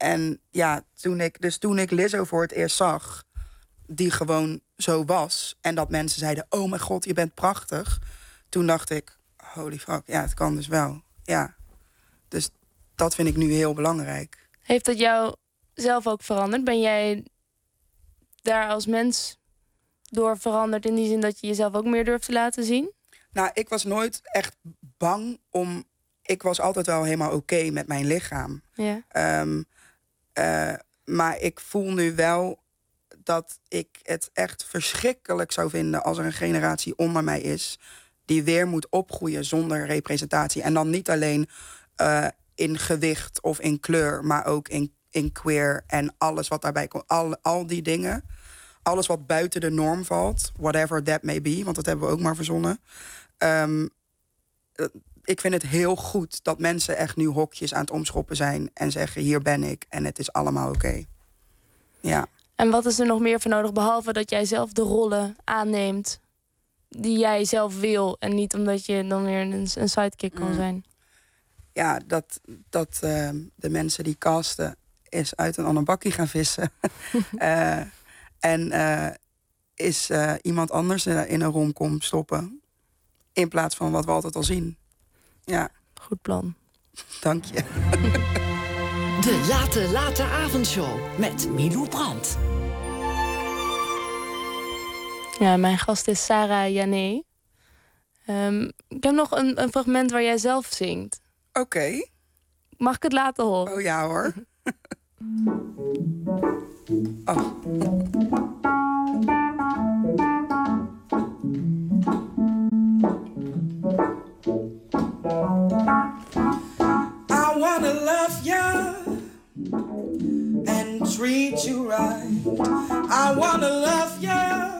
en ja, toen ik, dus toen ik Lizzo voor het eerst zag, die gewoon zo was, en dat mensen zeiden, oh mijn god, je bent prachtig. Toen dacht ik, holy fuck, ja, het kan dus wel. Ja. Dus dat vind ik nu heel belangrijk. Heeft dat jou zelf ook veranderd? Ben jij daar als mens door veranderd in die zin dat je jezelf ook meer durft te laten zien? Nou, ik was nooit echt bang om... Ik was altijd wel helemaal oké okay met mijn lichaam. Ja. Um, uh, maar ik voel nu wel dat ik het echt verschrikkelijk zou vinden als er een generatie onder mij is die weer moet opgroeien zonder representatie. En dan niet alleen uh, in gewicht of in kleur, maar ook in, in queer en alles wat daarbij komt. Al, al die dingen. Alles wat buiten de norm valt. Whatever that may be, want dat hebben we ook maar verzonnen. Um, ik vind het heel goed dat mensen echt nu hokjes aan het omschoppen zijn en zeggen, hier ben ik en het is allemaal oké. Okay. Ja. En wat is er nog meer voor nodig, behalve dat jij zelf de rollen aanneemt die jij zelf wil en niet omdat je dan weer een, een sidekick kan zijn? Ja, dat, dat uh, de mensen die casten is uit een ander bakkie gaan vissen. uh, en uh, is uh, iemand anders in een romcom stoppen in plaats van wat we altijd al zien. Ja. Goed plan. Dank je. De Late Late Avondshow met Milou Brandt. Ja, mijn gast is Sarah Jané. Um, ik heb nog een, een fragment waar jij zelf zingt. Oké. Okay. Mag ik het laten horen? Oh ja hoor. Oh. I wanna love you and treat you right. I wanna love you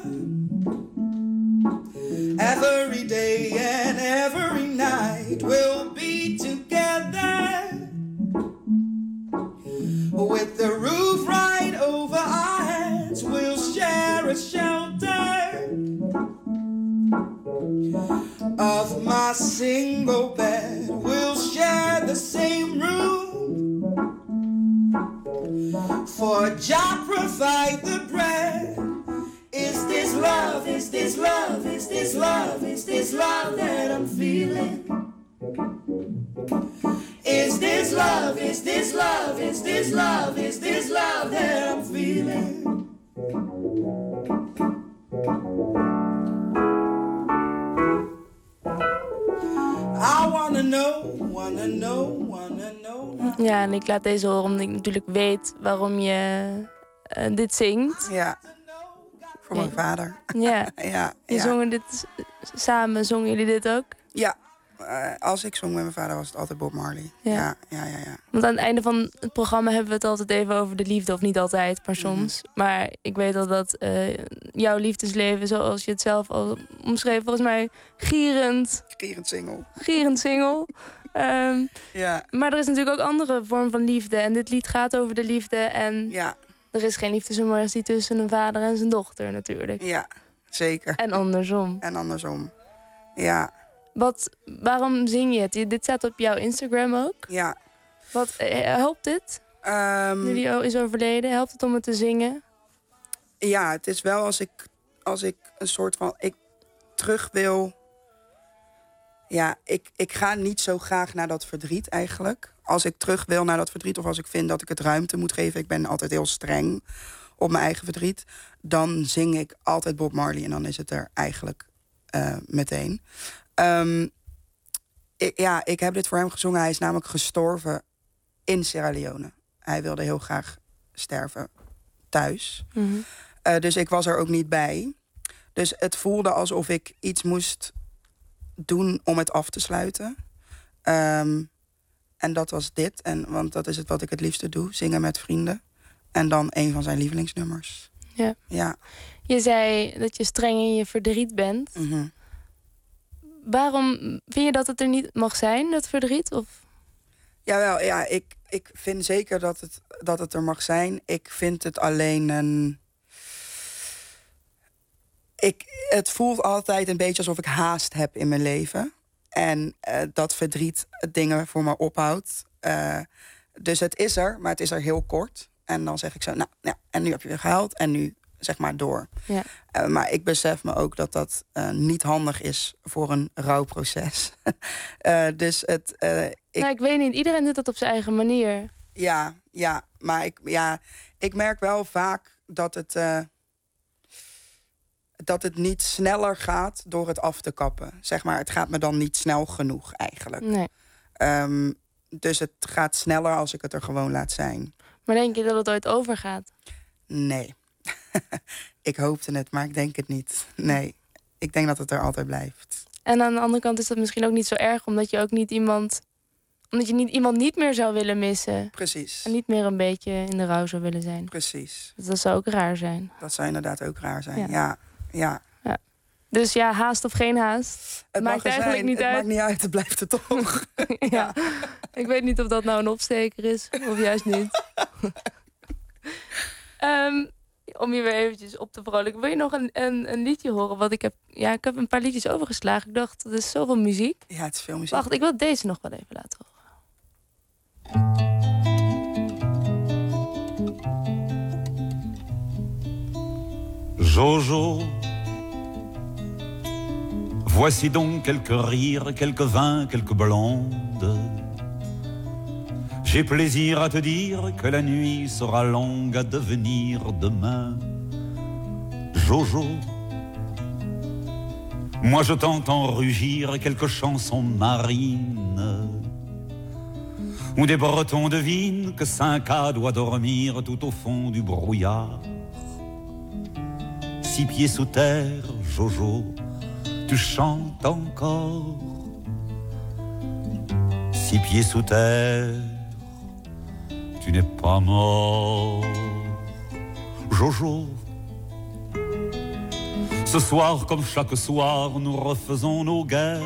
every day and every night. We'll be together with the roof right over our heads. We'll share a shelter of my single bed. We'll share the same room, for Jah provide the bread. Is this love, is this love, is this love, is this love that I'm feeling? Is this love, is this love, is this love, is this love that I'm feeling? I wanna know, wanna know, wanna know. Ja, en ik laat deze horen omdat ik natuurlijk weet waarom je uh, dit zingt. Ja, voor mijn vader. Ja, ja, je ja. zongen dit samen, zongen jullie dit ook? Ja, uh, als ik zong met mijn vader was het altijd Bob Marley. Ja. Ja, ja, ja, ja. Want aan het einde van het programma hebben we het altijd even over de liefde. Of niet altijd, maar soms. Mm-hmm. Maar ik weet al dat uh, jouw liefdesleven, zoals je het zelf al omschreef, volgens mij gierend. Gierend single. Gierend single. um, ja. Maar er is natuurlijk ook andere vorm van liefde. En dit lied gaat over de liefde. En ja. Er is geen liefdesrelatie tussen een vader en zijn dochter natuurlijk. Ja, zeker. En andersom. En andersom, ja. Wat, waarom zing je het? Dit staat op jouw Instagram ook. Ja. Wat, helpt dit? Um, Nu die is overleden, helpt het om het te zingen? Ja, het is wel als ik, als ik een soort van... Ik terug wil... Ja, ik, ik ga niet zo graag naar dat verdriet eigenlijk. Als ik terug wil naar dat verdriet, of als ik vind dat ik het ruimte moet geven... ik ben altijd heel streng op mijn eigen verdriet... dan zing ik altijd Bob Marley en dan is het er eigenlijk uh, meteen. Um, ik, ja, ik heb dit voor hem gezongen. Hij is namelijk gestorven in Sierra Leone. Hij wilde heel graag sterven thuis. Mm-hmm. Uh, dus ik was er ook niet bij. Dus het voelde alsof ik iets moest doen om het af te sluiten. Um, en dat was dit. En, want dat is het wat ik het liefste doe. Zingen met vrienden. En dan een van zijn lievelingsnummers. Ja. Ja. Je zei dat je streng in je verdriet bent. Mm-hmm. Waarom vind je dat het er niet mag zijn, dat verdriet? Of? Jawel, ja, ik, ik vind zeker dat het, dat het er mag zijn. Ik vind het alleen een... Ik, het voelt altijd een beetje alsof ik haast heb in mijn leven. En uh, dat verdriet dingen voor me ophoudt. Uh, Dus het is er, maar het is er heel kort. En dan zeg ik zo, nou, ja, en nu heb je weer gehuild en nu zeg maar door. Ja. Uh, maar ik besef me ook dat dat uh, niet handig is voor een rouwproces. uh, dus het... Uh, ik... Nou, ik weet niet, iedereen doet dat op zijn eigen manier. Ja, ja, maar ik, ja, ik merk wel vaak dat het... Uh, dat het niet sneller gaat door het af te kappen. Zeg maar, het gaat me dan niet snel genoeg eigenlijk. Nee. Um, dus het gaat sneller als ik het er gewoon laat zijn. Maar denk je dat het ooit overgaat? Nee. Ik hoopte het, maar ik denk het niet. Nee, ik denk dat het er altijd blijft. En aan de andere kant is dat misschien ook niet zo erg... omdat je ook niet iemand... omdat je niet, iemand niet meer zou willen missen. Precies. En niet meer een beetje in de rouw zou willen zijn. Precies. Dus dat zou ook raar zijn. Dat zou inderdaad ook raar zijn, ja. Ja. ja. ja. Dus ja, haast of geen haast. Het maakt mag eigenlijk zijn. niet het uit. maakt niet uit, het blijft er toch. ja. ja. Ik weet niet of dat nou een opsteker is. Of juist niet. um, om je weer eventjes op te vrolijken. Wil je nog een, een, een liedje horen? Want ik heb, ja, ik heb een paar liedjes overgeslagen. Ik dacht, er is zoveel muziek. Ja, het is veel muziek. Wacht, ik wil deze nog wel even laten horen. Jojo, voici donc quelques rires, quelques vins, quelques blondes. J'ai plaisir à te dire que la nuit sera longue à devenir demain. Jojo, moi je t'entends rugir quelques chansons marines, où des Bretons devinent que Cinq-A doit dormir tout au fond du brouillard. Six pieds sous terre, Jojo, tu chantes encore. Six pieds sous terre, tu n'es pas mort. Jojo, ce soir comme chaque soir, nous refaisons nos guerres.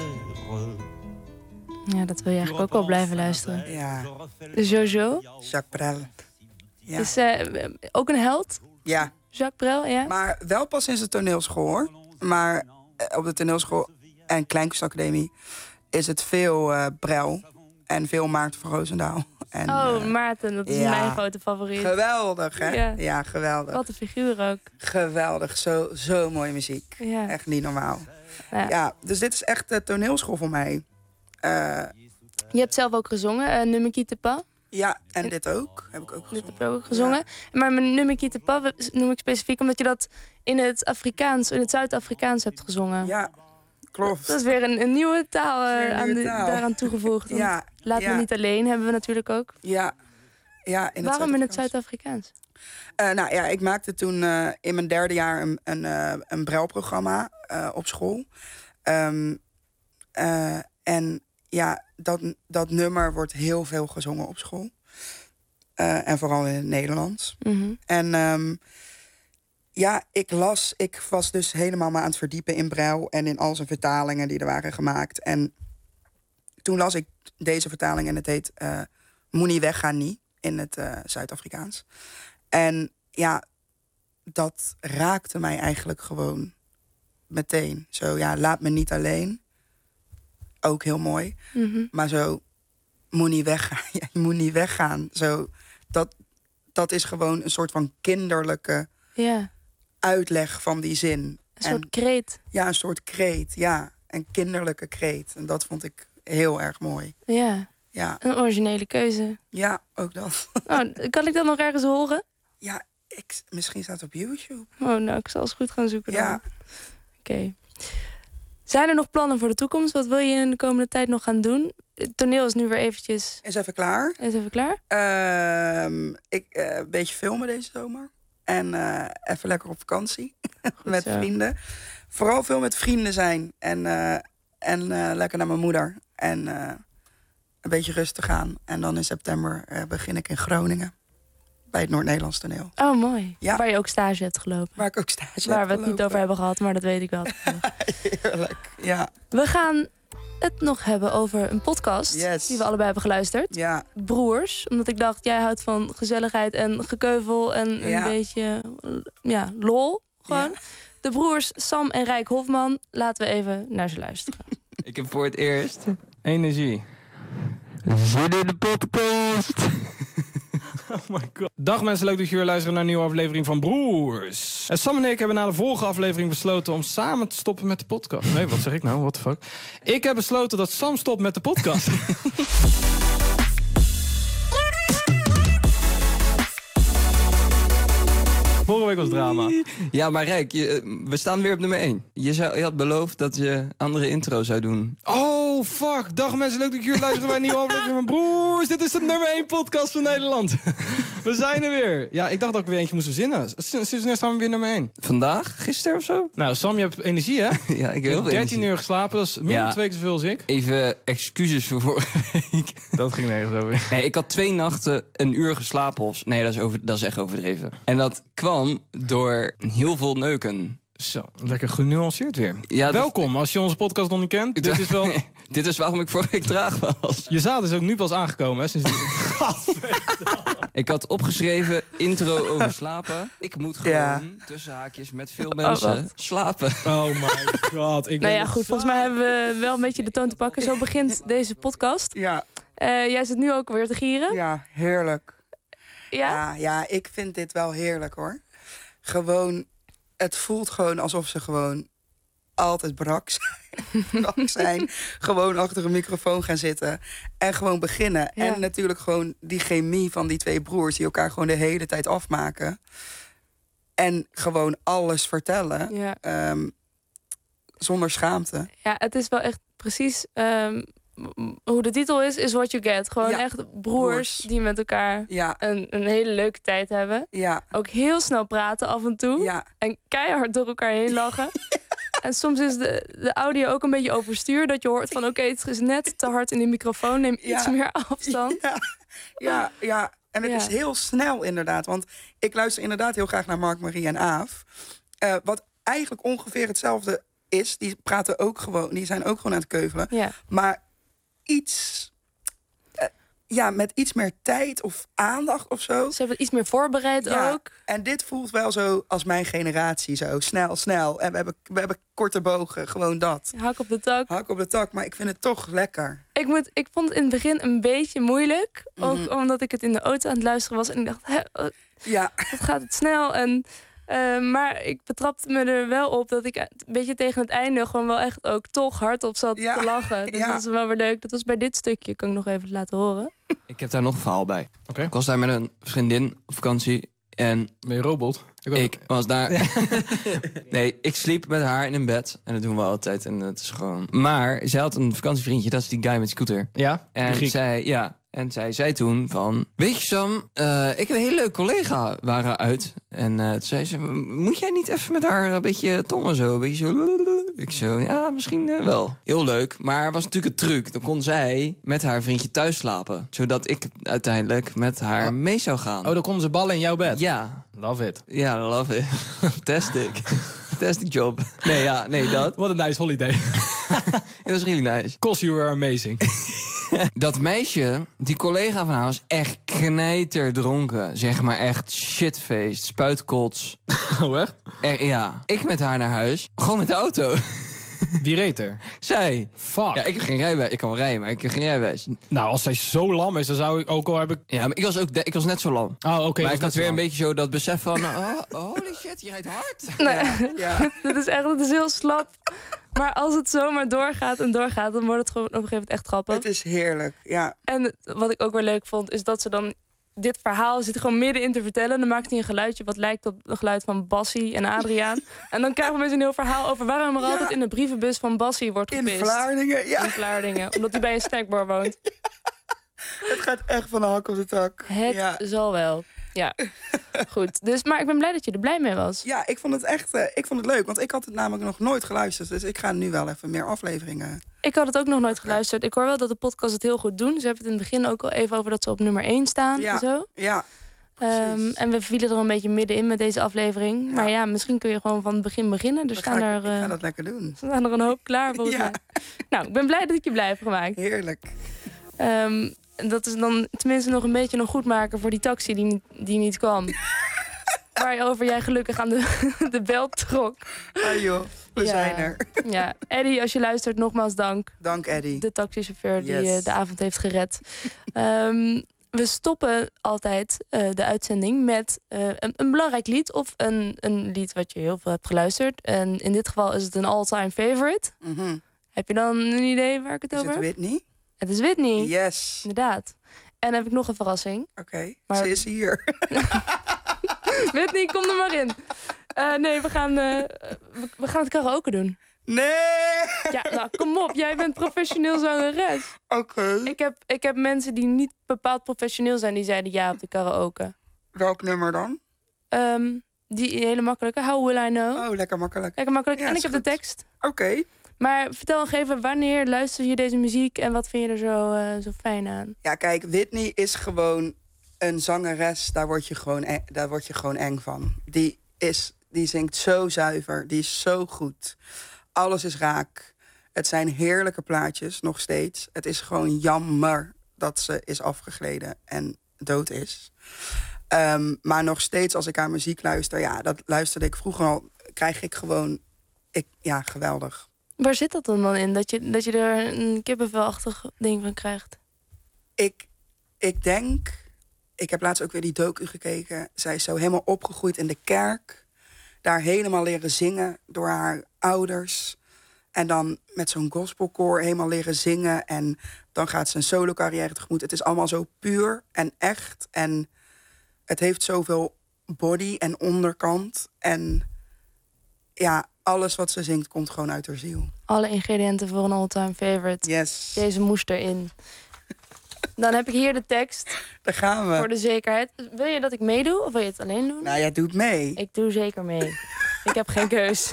Ja, dat wil je eigenlijk ook wel blijven luisteren. Ja. De Jojo. Jacques Brel. Ja. Is uh, ook een held? Ja. Jacques Brel, ja. Maar wel pas sinds de toneelschool, hoor. Maar uh, op de toneelschool en Kleinkunstacademie is het veel uh, Brel en veel Maarten van Roosendaal. En, oh, uh, Maarten, dat is ja. mijn grote favoriet. Geweldig, hè? Ja, ja geweldig. Wat een figuur ook. Geweldig, zo, zo mooie muziek. Ja. Echt niet normaal. Ja. ja, dus dit is echt de toneelschool voor mij. Uh, Je hebt zelf ook gezongen, uh, Ne me quitte pas. Ja, en dit ook. Heb ik ook gezongen. Dit heb ik ook gezongen. Ja. Maar Ne me quitte pas noem ik specifiek omdat je dat in het Afrikaans, in het Zuid-Afrikaans hebt gezongen. Ja, klopt. Dat is weer een, een nieuwe taal, uh, een aan nieuwe de, taal. daaraan toegevoegd. ja, Laat ja. me niet alleen hebben we natuurlijk ook. Ja. ja in het Waarom in het Zuid-Afrikaans? Uh, nou ja, ik maakte toen uh, in mijn derde jaar een, een, uh, een Braille-programma uh, op school. Um, uh, en ja, dat, dat nummer wordt heel veel gezongen op school. Uh, en vooral in het Nederlands. Mm-hmm. En um, ja, ik las, ik was dus helemaal maar aan het verdiepen in Braille en in al zijn vertalingen die er waren gemaakt. En toen las ik deze vertaling en het heet uh, Moenie weggaan niet in het uh, Zuid-Afrikaans. En ja, dat raakte mij eigenlijk gewoon meteen. Zo, ja, laat me niet alleen. Ook heel mooi. Mm-hmm. Maar zo, moet niet weggaan. Ja, je moet niet weggaan. Zo, dat, dat is gewoon een soort van kinderlijke ja. uitleg van die zin. Een en, soort kreet. Ja, een soort kreet, ja. Een kinderlijke kreet. En dat vond ik heel erg mooi. Ja, ja. Een originele keuze. Ja, ook dat. Oh, kan ik dat nog ergens horen? Ja, ik, misschien staat het op YouTube. Oh, nou, ik zal eens goed gaan zoeken dan. Ja. Oké. Okay. Zijn er nog plannen voor de toekomst? Wat wil je in de komende tijd nog gaan doen? Het toneel is nu weer eventjes... Is even klaar. Is even klaar? Uh, ik, uh, een beetje filmen deze zomer. En uh, even lekker op vakantie. met zo. Vrienden. Vooral veel met vrienden zijn. En, uh, en uh, lekker naar mijn moeder. En uh, een beetje rustig gaan. En dan in september uh, begin ik in Groningen. Bij het Noord-Nederlands toneel. Oh, mooi. Ja. Waar je ook stage hebt gelopen. Waar ik ook stage Waar heb we het gelopen. niet over hebben gehad, maar dat weet ik wel. Heerlijk, ja. We gaan het nog hebben over een podcast yes. die we allebei hebben geluisterd. Ja. Broers. Omdat ik dacht, jij houdt van gezelligheid en gekeuvel en een ja. beetje ja, lol. Gewoon. Ja. De broers Sam en Rijk Hofman. Laten we even naar ze luisteren. Ik heb voor het eerst energie. Zin in de podcast. Oh my god. Dag mensen, leuk dat jullie weer luisteren naar een nieuwe aflevering van Broers. En Sam en ik hebben na de vorige aflevering besloten om samen te stoppen met de podcast. Nee, wat zeg ik nou? What the fuck? Ik heb besloten dat Sam stopt met de podcast. Vorige week was drama. Ja, maar Rijk, je, we staan weer op nummer één. Je, zou, je had beloofd dat je andere intro zou doen. Oh, fuck. Dag mensen, leuk dat jullie luisteren naar een nieuwe aflevering van Broers. Dit is de nummer één podcast van Nederland. We zijn er weer. Ja, ik dacht dat ik weer eentje moest verzinnen. Sinds wanneer staan we weer nummer één? Vandaag? Gisteren of zo? Nou, Sam, je hebt energie, hè? Ja, ik heb dertien uur geslapen, dat is meer dan ja. twee keer zoveel als ik. Even excuses voor vorige week. Dat ging nergens over. Nee, ik had twee nachten een uur geslapen. Of, nee, dat is, over, dat is echt overdreven. En dat kwam door heel veel neuken. Zo, lekker genuanceerd weer. Ja, welkom, dat... als je onze podcast nog niet kent. Dit is wel... Dit is waarom ik vorige week traag was. Je zaad is ook nu pas aangekomen, hè? Sinds die... Ik had opgeschreven, intro over slapen. Ik moet gewoon, ja. tussen haakjes, met veel mensen oh, slapen. Oh my god. Ik nou ja, goed, volgens mij hebben we wel een beetje de toon te pakken. Zo begint deze podcast. Ja. Uh, jij zit nu ook weer te gieren. Ja, heerlijk. Ja? Ja, ja, ik vind dit wel heerlijk, hoor. Gewoon, het voelt gewoon alsof ze gewoon altijd brak zijn. brak zijn. Gewoon achter een microfoon gaan zitten. En gewoon beginnen. Ja. En natuurlijk gewoon die chemie van die twee broers die elkaar gewoon de hele tijd afmaken. En gewoon alles vertellen. Ja. Um, zonder schaamte. Ja, het is wel echt precies... Um, hoe de titel is, is what you get. Gewoon ja. echt broers, broers die met elkaar ja. een, een hele leuke tijd hebben. Ja. Ook heel snel praten af en toe. Ja. En keihard door elkaar heen lachen. En soms is de, de audio ook een beetje overstuur. Dat je hoort van oké, okay, het is net te hard in de microfoon. Neem ja. iets meer afstand. Ja, ja, ja. En het ja. is heel snel inderdaad. Want ik luister inderdaad heel graag naar Mark, Marie en Aaf. Uh, wat eigenlijk ongeveer hetzelfde is. Die praten ook gewoon, die zijn ook gewoon aan het keuvelen. Ja. Maar iets... Uh, ja, met iets meer tijd of aandacht of zo. Ze hebben iets meer voorbereid ja, ook. En dit voelt wel zo als mijn generatie zo. Snel, snel. En we hebben, we hebben korte bogen, gewoon dat. Hak op de tak. Hak op de tak, maar ik vind het toch lekker. Ik, moet, ik vond het in het begin een beetje moeilijk. Ook mm-hmm. omdat ik het in de auto aan het luisteren was. En ik dacht, hè, uh, ja. wat gaat het snel? En... Uh, maar ik betrapte me er wel op dat ik een beetje tegen het einde gewoon wel echt ook toch hardop zat ja, te lachen. Dus ja. dat was wel weer leuk. Dat was bij dit stukje, kan ik nog even laten horen. Ik heb daar nog een verhaal bij. Okay. Ik was daar met een vriendin op vakantie en... Ben je robot? Ik, ik was daar... Ja. Nee, ik sliep met haar in een bed. En dat doen we altijd. En het is gewoon... Maar zij had een vakantievriendje, dat is die guy met scooter. Ja? En zij... Ja. En zij zei toen van... Weet je Sam, uh, ik heb een hele leuke collega waren uit. En uh, toen zei ze... Moet jij niet even met haar een beetje tongen zo? Een beetje zo... Ik zo, ja, misschien uh, wel. Heel leuk. Maar het was natuurlijk een truc. Dan kon zij met haar vriendje thuis slapen. Zodat ik uiteindelijk met haar mee zou gaan. Oh, dan konden ze ballen in jouw bed? Ja. Love it. Ja, love it. Fantastic. Fantastic job. Nee, ja, nee, dat. What a nice holiday. It was really nice. Cos, you were amazing. Dat meisje, die collega van haar, was echt knijterdronken. Zeg maar echt shitfeest, spuitkots. Oh, echt? Er, ja. Ik met haar naar huis. Gewoon met de auto. Wie reed er? Zij. Fuck. Ja, ik heb geen rijbewijs. Ik kan wel rijden, maar ik heb geen rijbewijs. Nou, als zij zo lam is, dan zou ik ook al hebben... Ja, maar ik was, ook de, ik was net zo lam. Oh, oké. Okay, maar ik had weer lang. een beetje zo dat besef van... Oh, holy shit, je rijdt hard. Nee, ja. Ja. Dat is echt dat is heel slap. Maar als het zomaar doorgaat en doorgaat, dan wordt het gewoon op een gegeven moment echt grappig. Het is heerlijk, ja. En wat ik ook weer leuk vond, is dat ze dan... Dit verhaal zit er gewoon middenin te vertellen. Dan maakt hij een geluidje wat lijkt op het geluid van Bassie en Adriaan. En dan krijgen we eens een heel verhaal over waarom er ja. altijd in de brievenbus van Bassie wordt gepist. In Vlaardingen, ja. In Vlaardingen, omdat hij bij een snackbar woont. Ja. Het gaat echt van de hak op de tak. Het ja. zal wel. Ja, goed. Dus, maar ik ben blij dat je er blij mee was. Ja, ik vond het echt uh, ik vond het leuk. Want ik had het namelijk nog nooit geluisterd. Dus ik ga nu wel even meer afleveringen. Ik had het ook nog nooit geluisterd. Ik hoor wel dat de podcast het heel goed doen. Ze hebben het in het begin ook al even over dat ze op nummer één staan. Ja, en zo. ja. Um, en we vielen er een beetje middenin met deze aflevering. Ja. Maar ja, misschien kun je gewoon van het begin beginnen. Er staan ik, er, uh, ik ga dat lekker doen. Er staan er een hoop klaar volgens ja. mij. Nou, ik ben blij dat ik je blij heb gemaakt. Heerlijk. Um, dat is dan tenminste nog een beetje een goedmaker voor die taxi die niet, die niet kwam. Waarover jij gelukkig aan de, de bel trok. Ah, joh. We Ja. zijn er. Ja, Eddie, als je luistert, nogmaals dank. Dank, Eddie. De taxichauffeur die Yes. eh, de avond heeft gered. Ehm, we stoppen altijd eh, de uitzending met eh, een, een belangrijk lied... of een, een lied wat je heel veel hebt geluisterd. En in dit geval is het een all-time favorite. Mhm. Heb je dan een idee waar ik het Is over het heb? Whitney? Het is Whitney. Yes. Inderdaad. En dan heb ik nog een verrassing. Oké, Maar- ze is hier. Whitney, kom er maar in. Eh, nee, we gaan, eh, we, we gaan het karaoke doen. Nee! Ja, nou, kom op. Jij bent professioneel zangeres. Oké. Ik heb, ik heb mensen die niet bepaald professioneel zijn... die zeiden ja op de karaoke. Welk nummer dan? Ehm, die hele makkelijke. How Will I Know? Oh, lekker makkelijk. Lekker makkelijk. Ja, en ik is heb de goed. tekst. Oké. Maar vertel nog even, wanneer luister je deze muziek... en wat vind je er zo, eh, zo fijn aan? Ja, kijk, Whitney is gewoon een zangeres. Daar word je gewoon, eng, daar word je gewoon eng van. Die, is, die zingt zo zuiver. Die is zo goed. Alles is raak. Het zijn heerlijke plaatjes, nog steeds. Het is gewoon jammer dat ze is afgegleden en dood is. Um, maar nog steeds, als ik haar muziek luister... ja, dat luisterde ik vroeger al... krijg ik gewoon... Ik, ja, geweldig. Waar zit dat dan, dan in? Dat je, dat je er een kippenvelachtig ding van krijgt? Ik, ik denk... Ik heb laatst ook weer die docu gekeken. Zij is zo helemaal opgegroeid in de kerk. Daar helemaal leren zingen door haar ouders. En dan met zo'n gospelkoor helemaal leren zingen. En dan gaat ze een solo carrière tegemoet. Het is allemaal zo puur en echt. En het heeft zoveel body en onderkant. En ja, alles wat ze zingt komt gewoon uit haar ziel. Alle ingrediënten voor een all-time favorite. Yes. Deze moest erin. Dan heb ik hier de tekst. Daar gaan we. Voor de zekerheid. Wil je dat ik meedoe of wil je het alleen doen? Nou, jij doet mee. Ik doe zeker mee. Ik heb geen keus.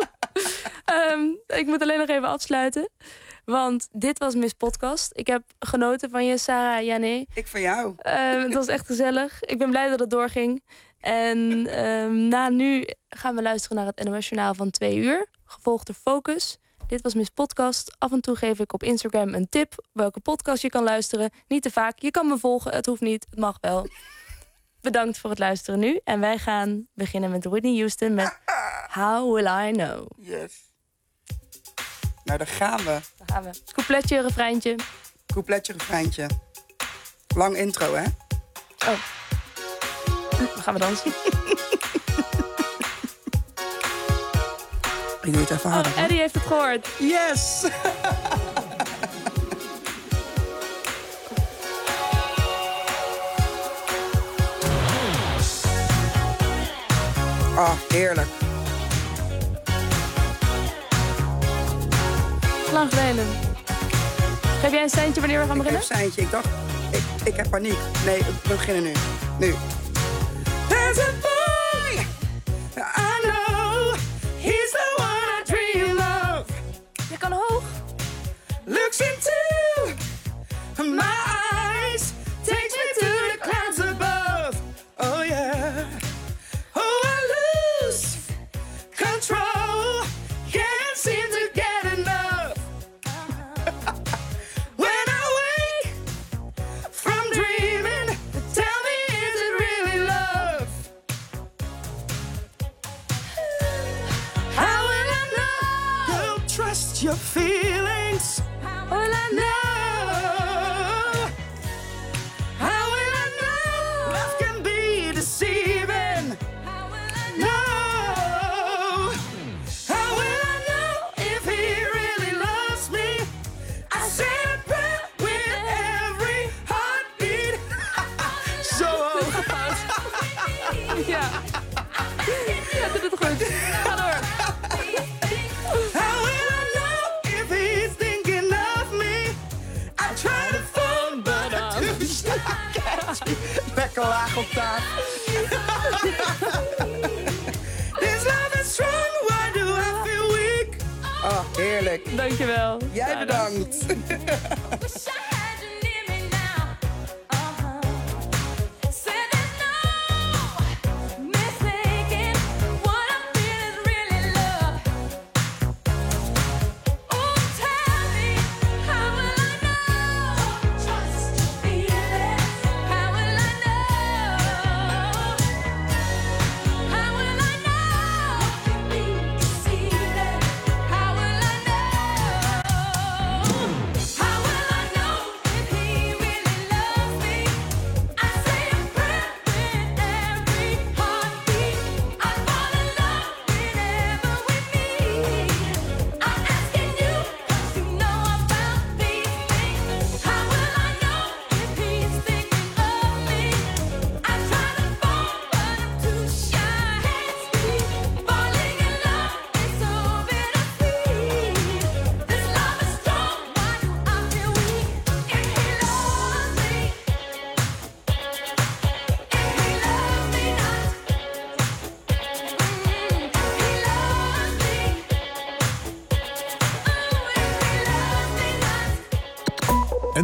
um, ik moet alleen nog even afsluiten. Want dit was Miss Podcast. Ik heb genoten van je, Sarah, Janné. Ik van jou. Uh, het was echt gezellig. Ik ben blij dat het doorging. En um, na nu gaan we luisteren naar het N O S-journaal van twee uur. Gevolgd door Focus. Dit was Miss Podcast. Af en toe geef ik op Instagram een tip welke podcast je kan luisteren. Niet te vaak. Je kan me volgen. Het hoeft niet. Het mag wel. Bedankt voor het luisteren nu. En wij gaan beginnen met Whitney Houston met How Will I Know. Yes. Nou, daar gaan we. Daar gaan we. Coupletje, refreintje. Coupletje, refreintje. Lang intro, hè? Oh. Dan gaan we dansen. Ik doe het even harder. Oh, Eddie heeft het gehoord. Yes! Oh, heerlijk. Lang geleden. Geef jij een seintje wanneer we gaan ik beginnen? Ik heb een seintje. Ik dacht, ik, ik heb paniek. Nee, we beginnen nu. Nu. There's a boy, I know, he's the one I dream of. Je kan hoog. Looks into my eyes, takes me to the clouds above. Oh yeah. Oh, I lose control, can't seem to get enough. When I wake from dreaming, tell me, is it really love? How will I know? Girl, trust your feelings. How will I know? How will I know? Love can be deceiving. How will I know? How will I know if he really loves me? I say a prayer with every heartbeat. Zo. Ja. Ja, doe het goed. Ga door. How will I know if he's thinking of me? I try to phone, but I too stuck. Lekker laag op tafel. This love is strong, why do I feel weak? Oh, heerlijk. Dankjewel. Jij bedankt.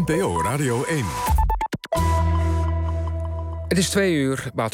N P O Radio één. Het is twee uur, Wouter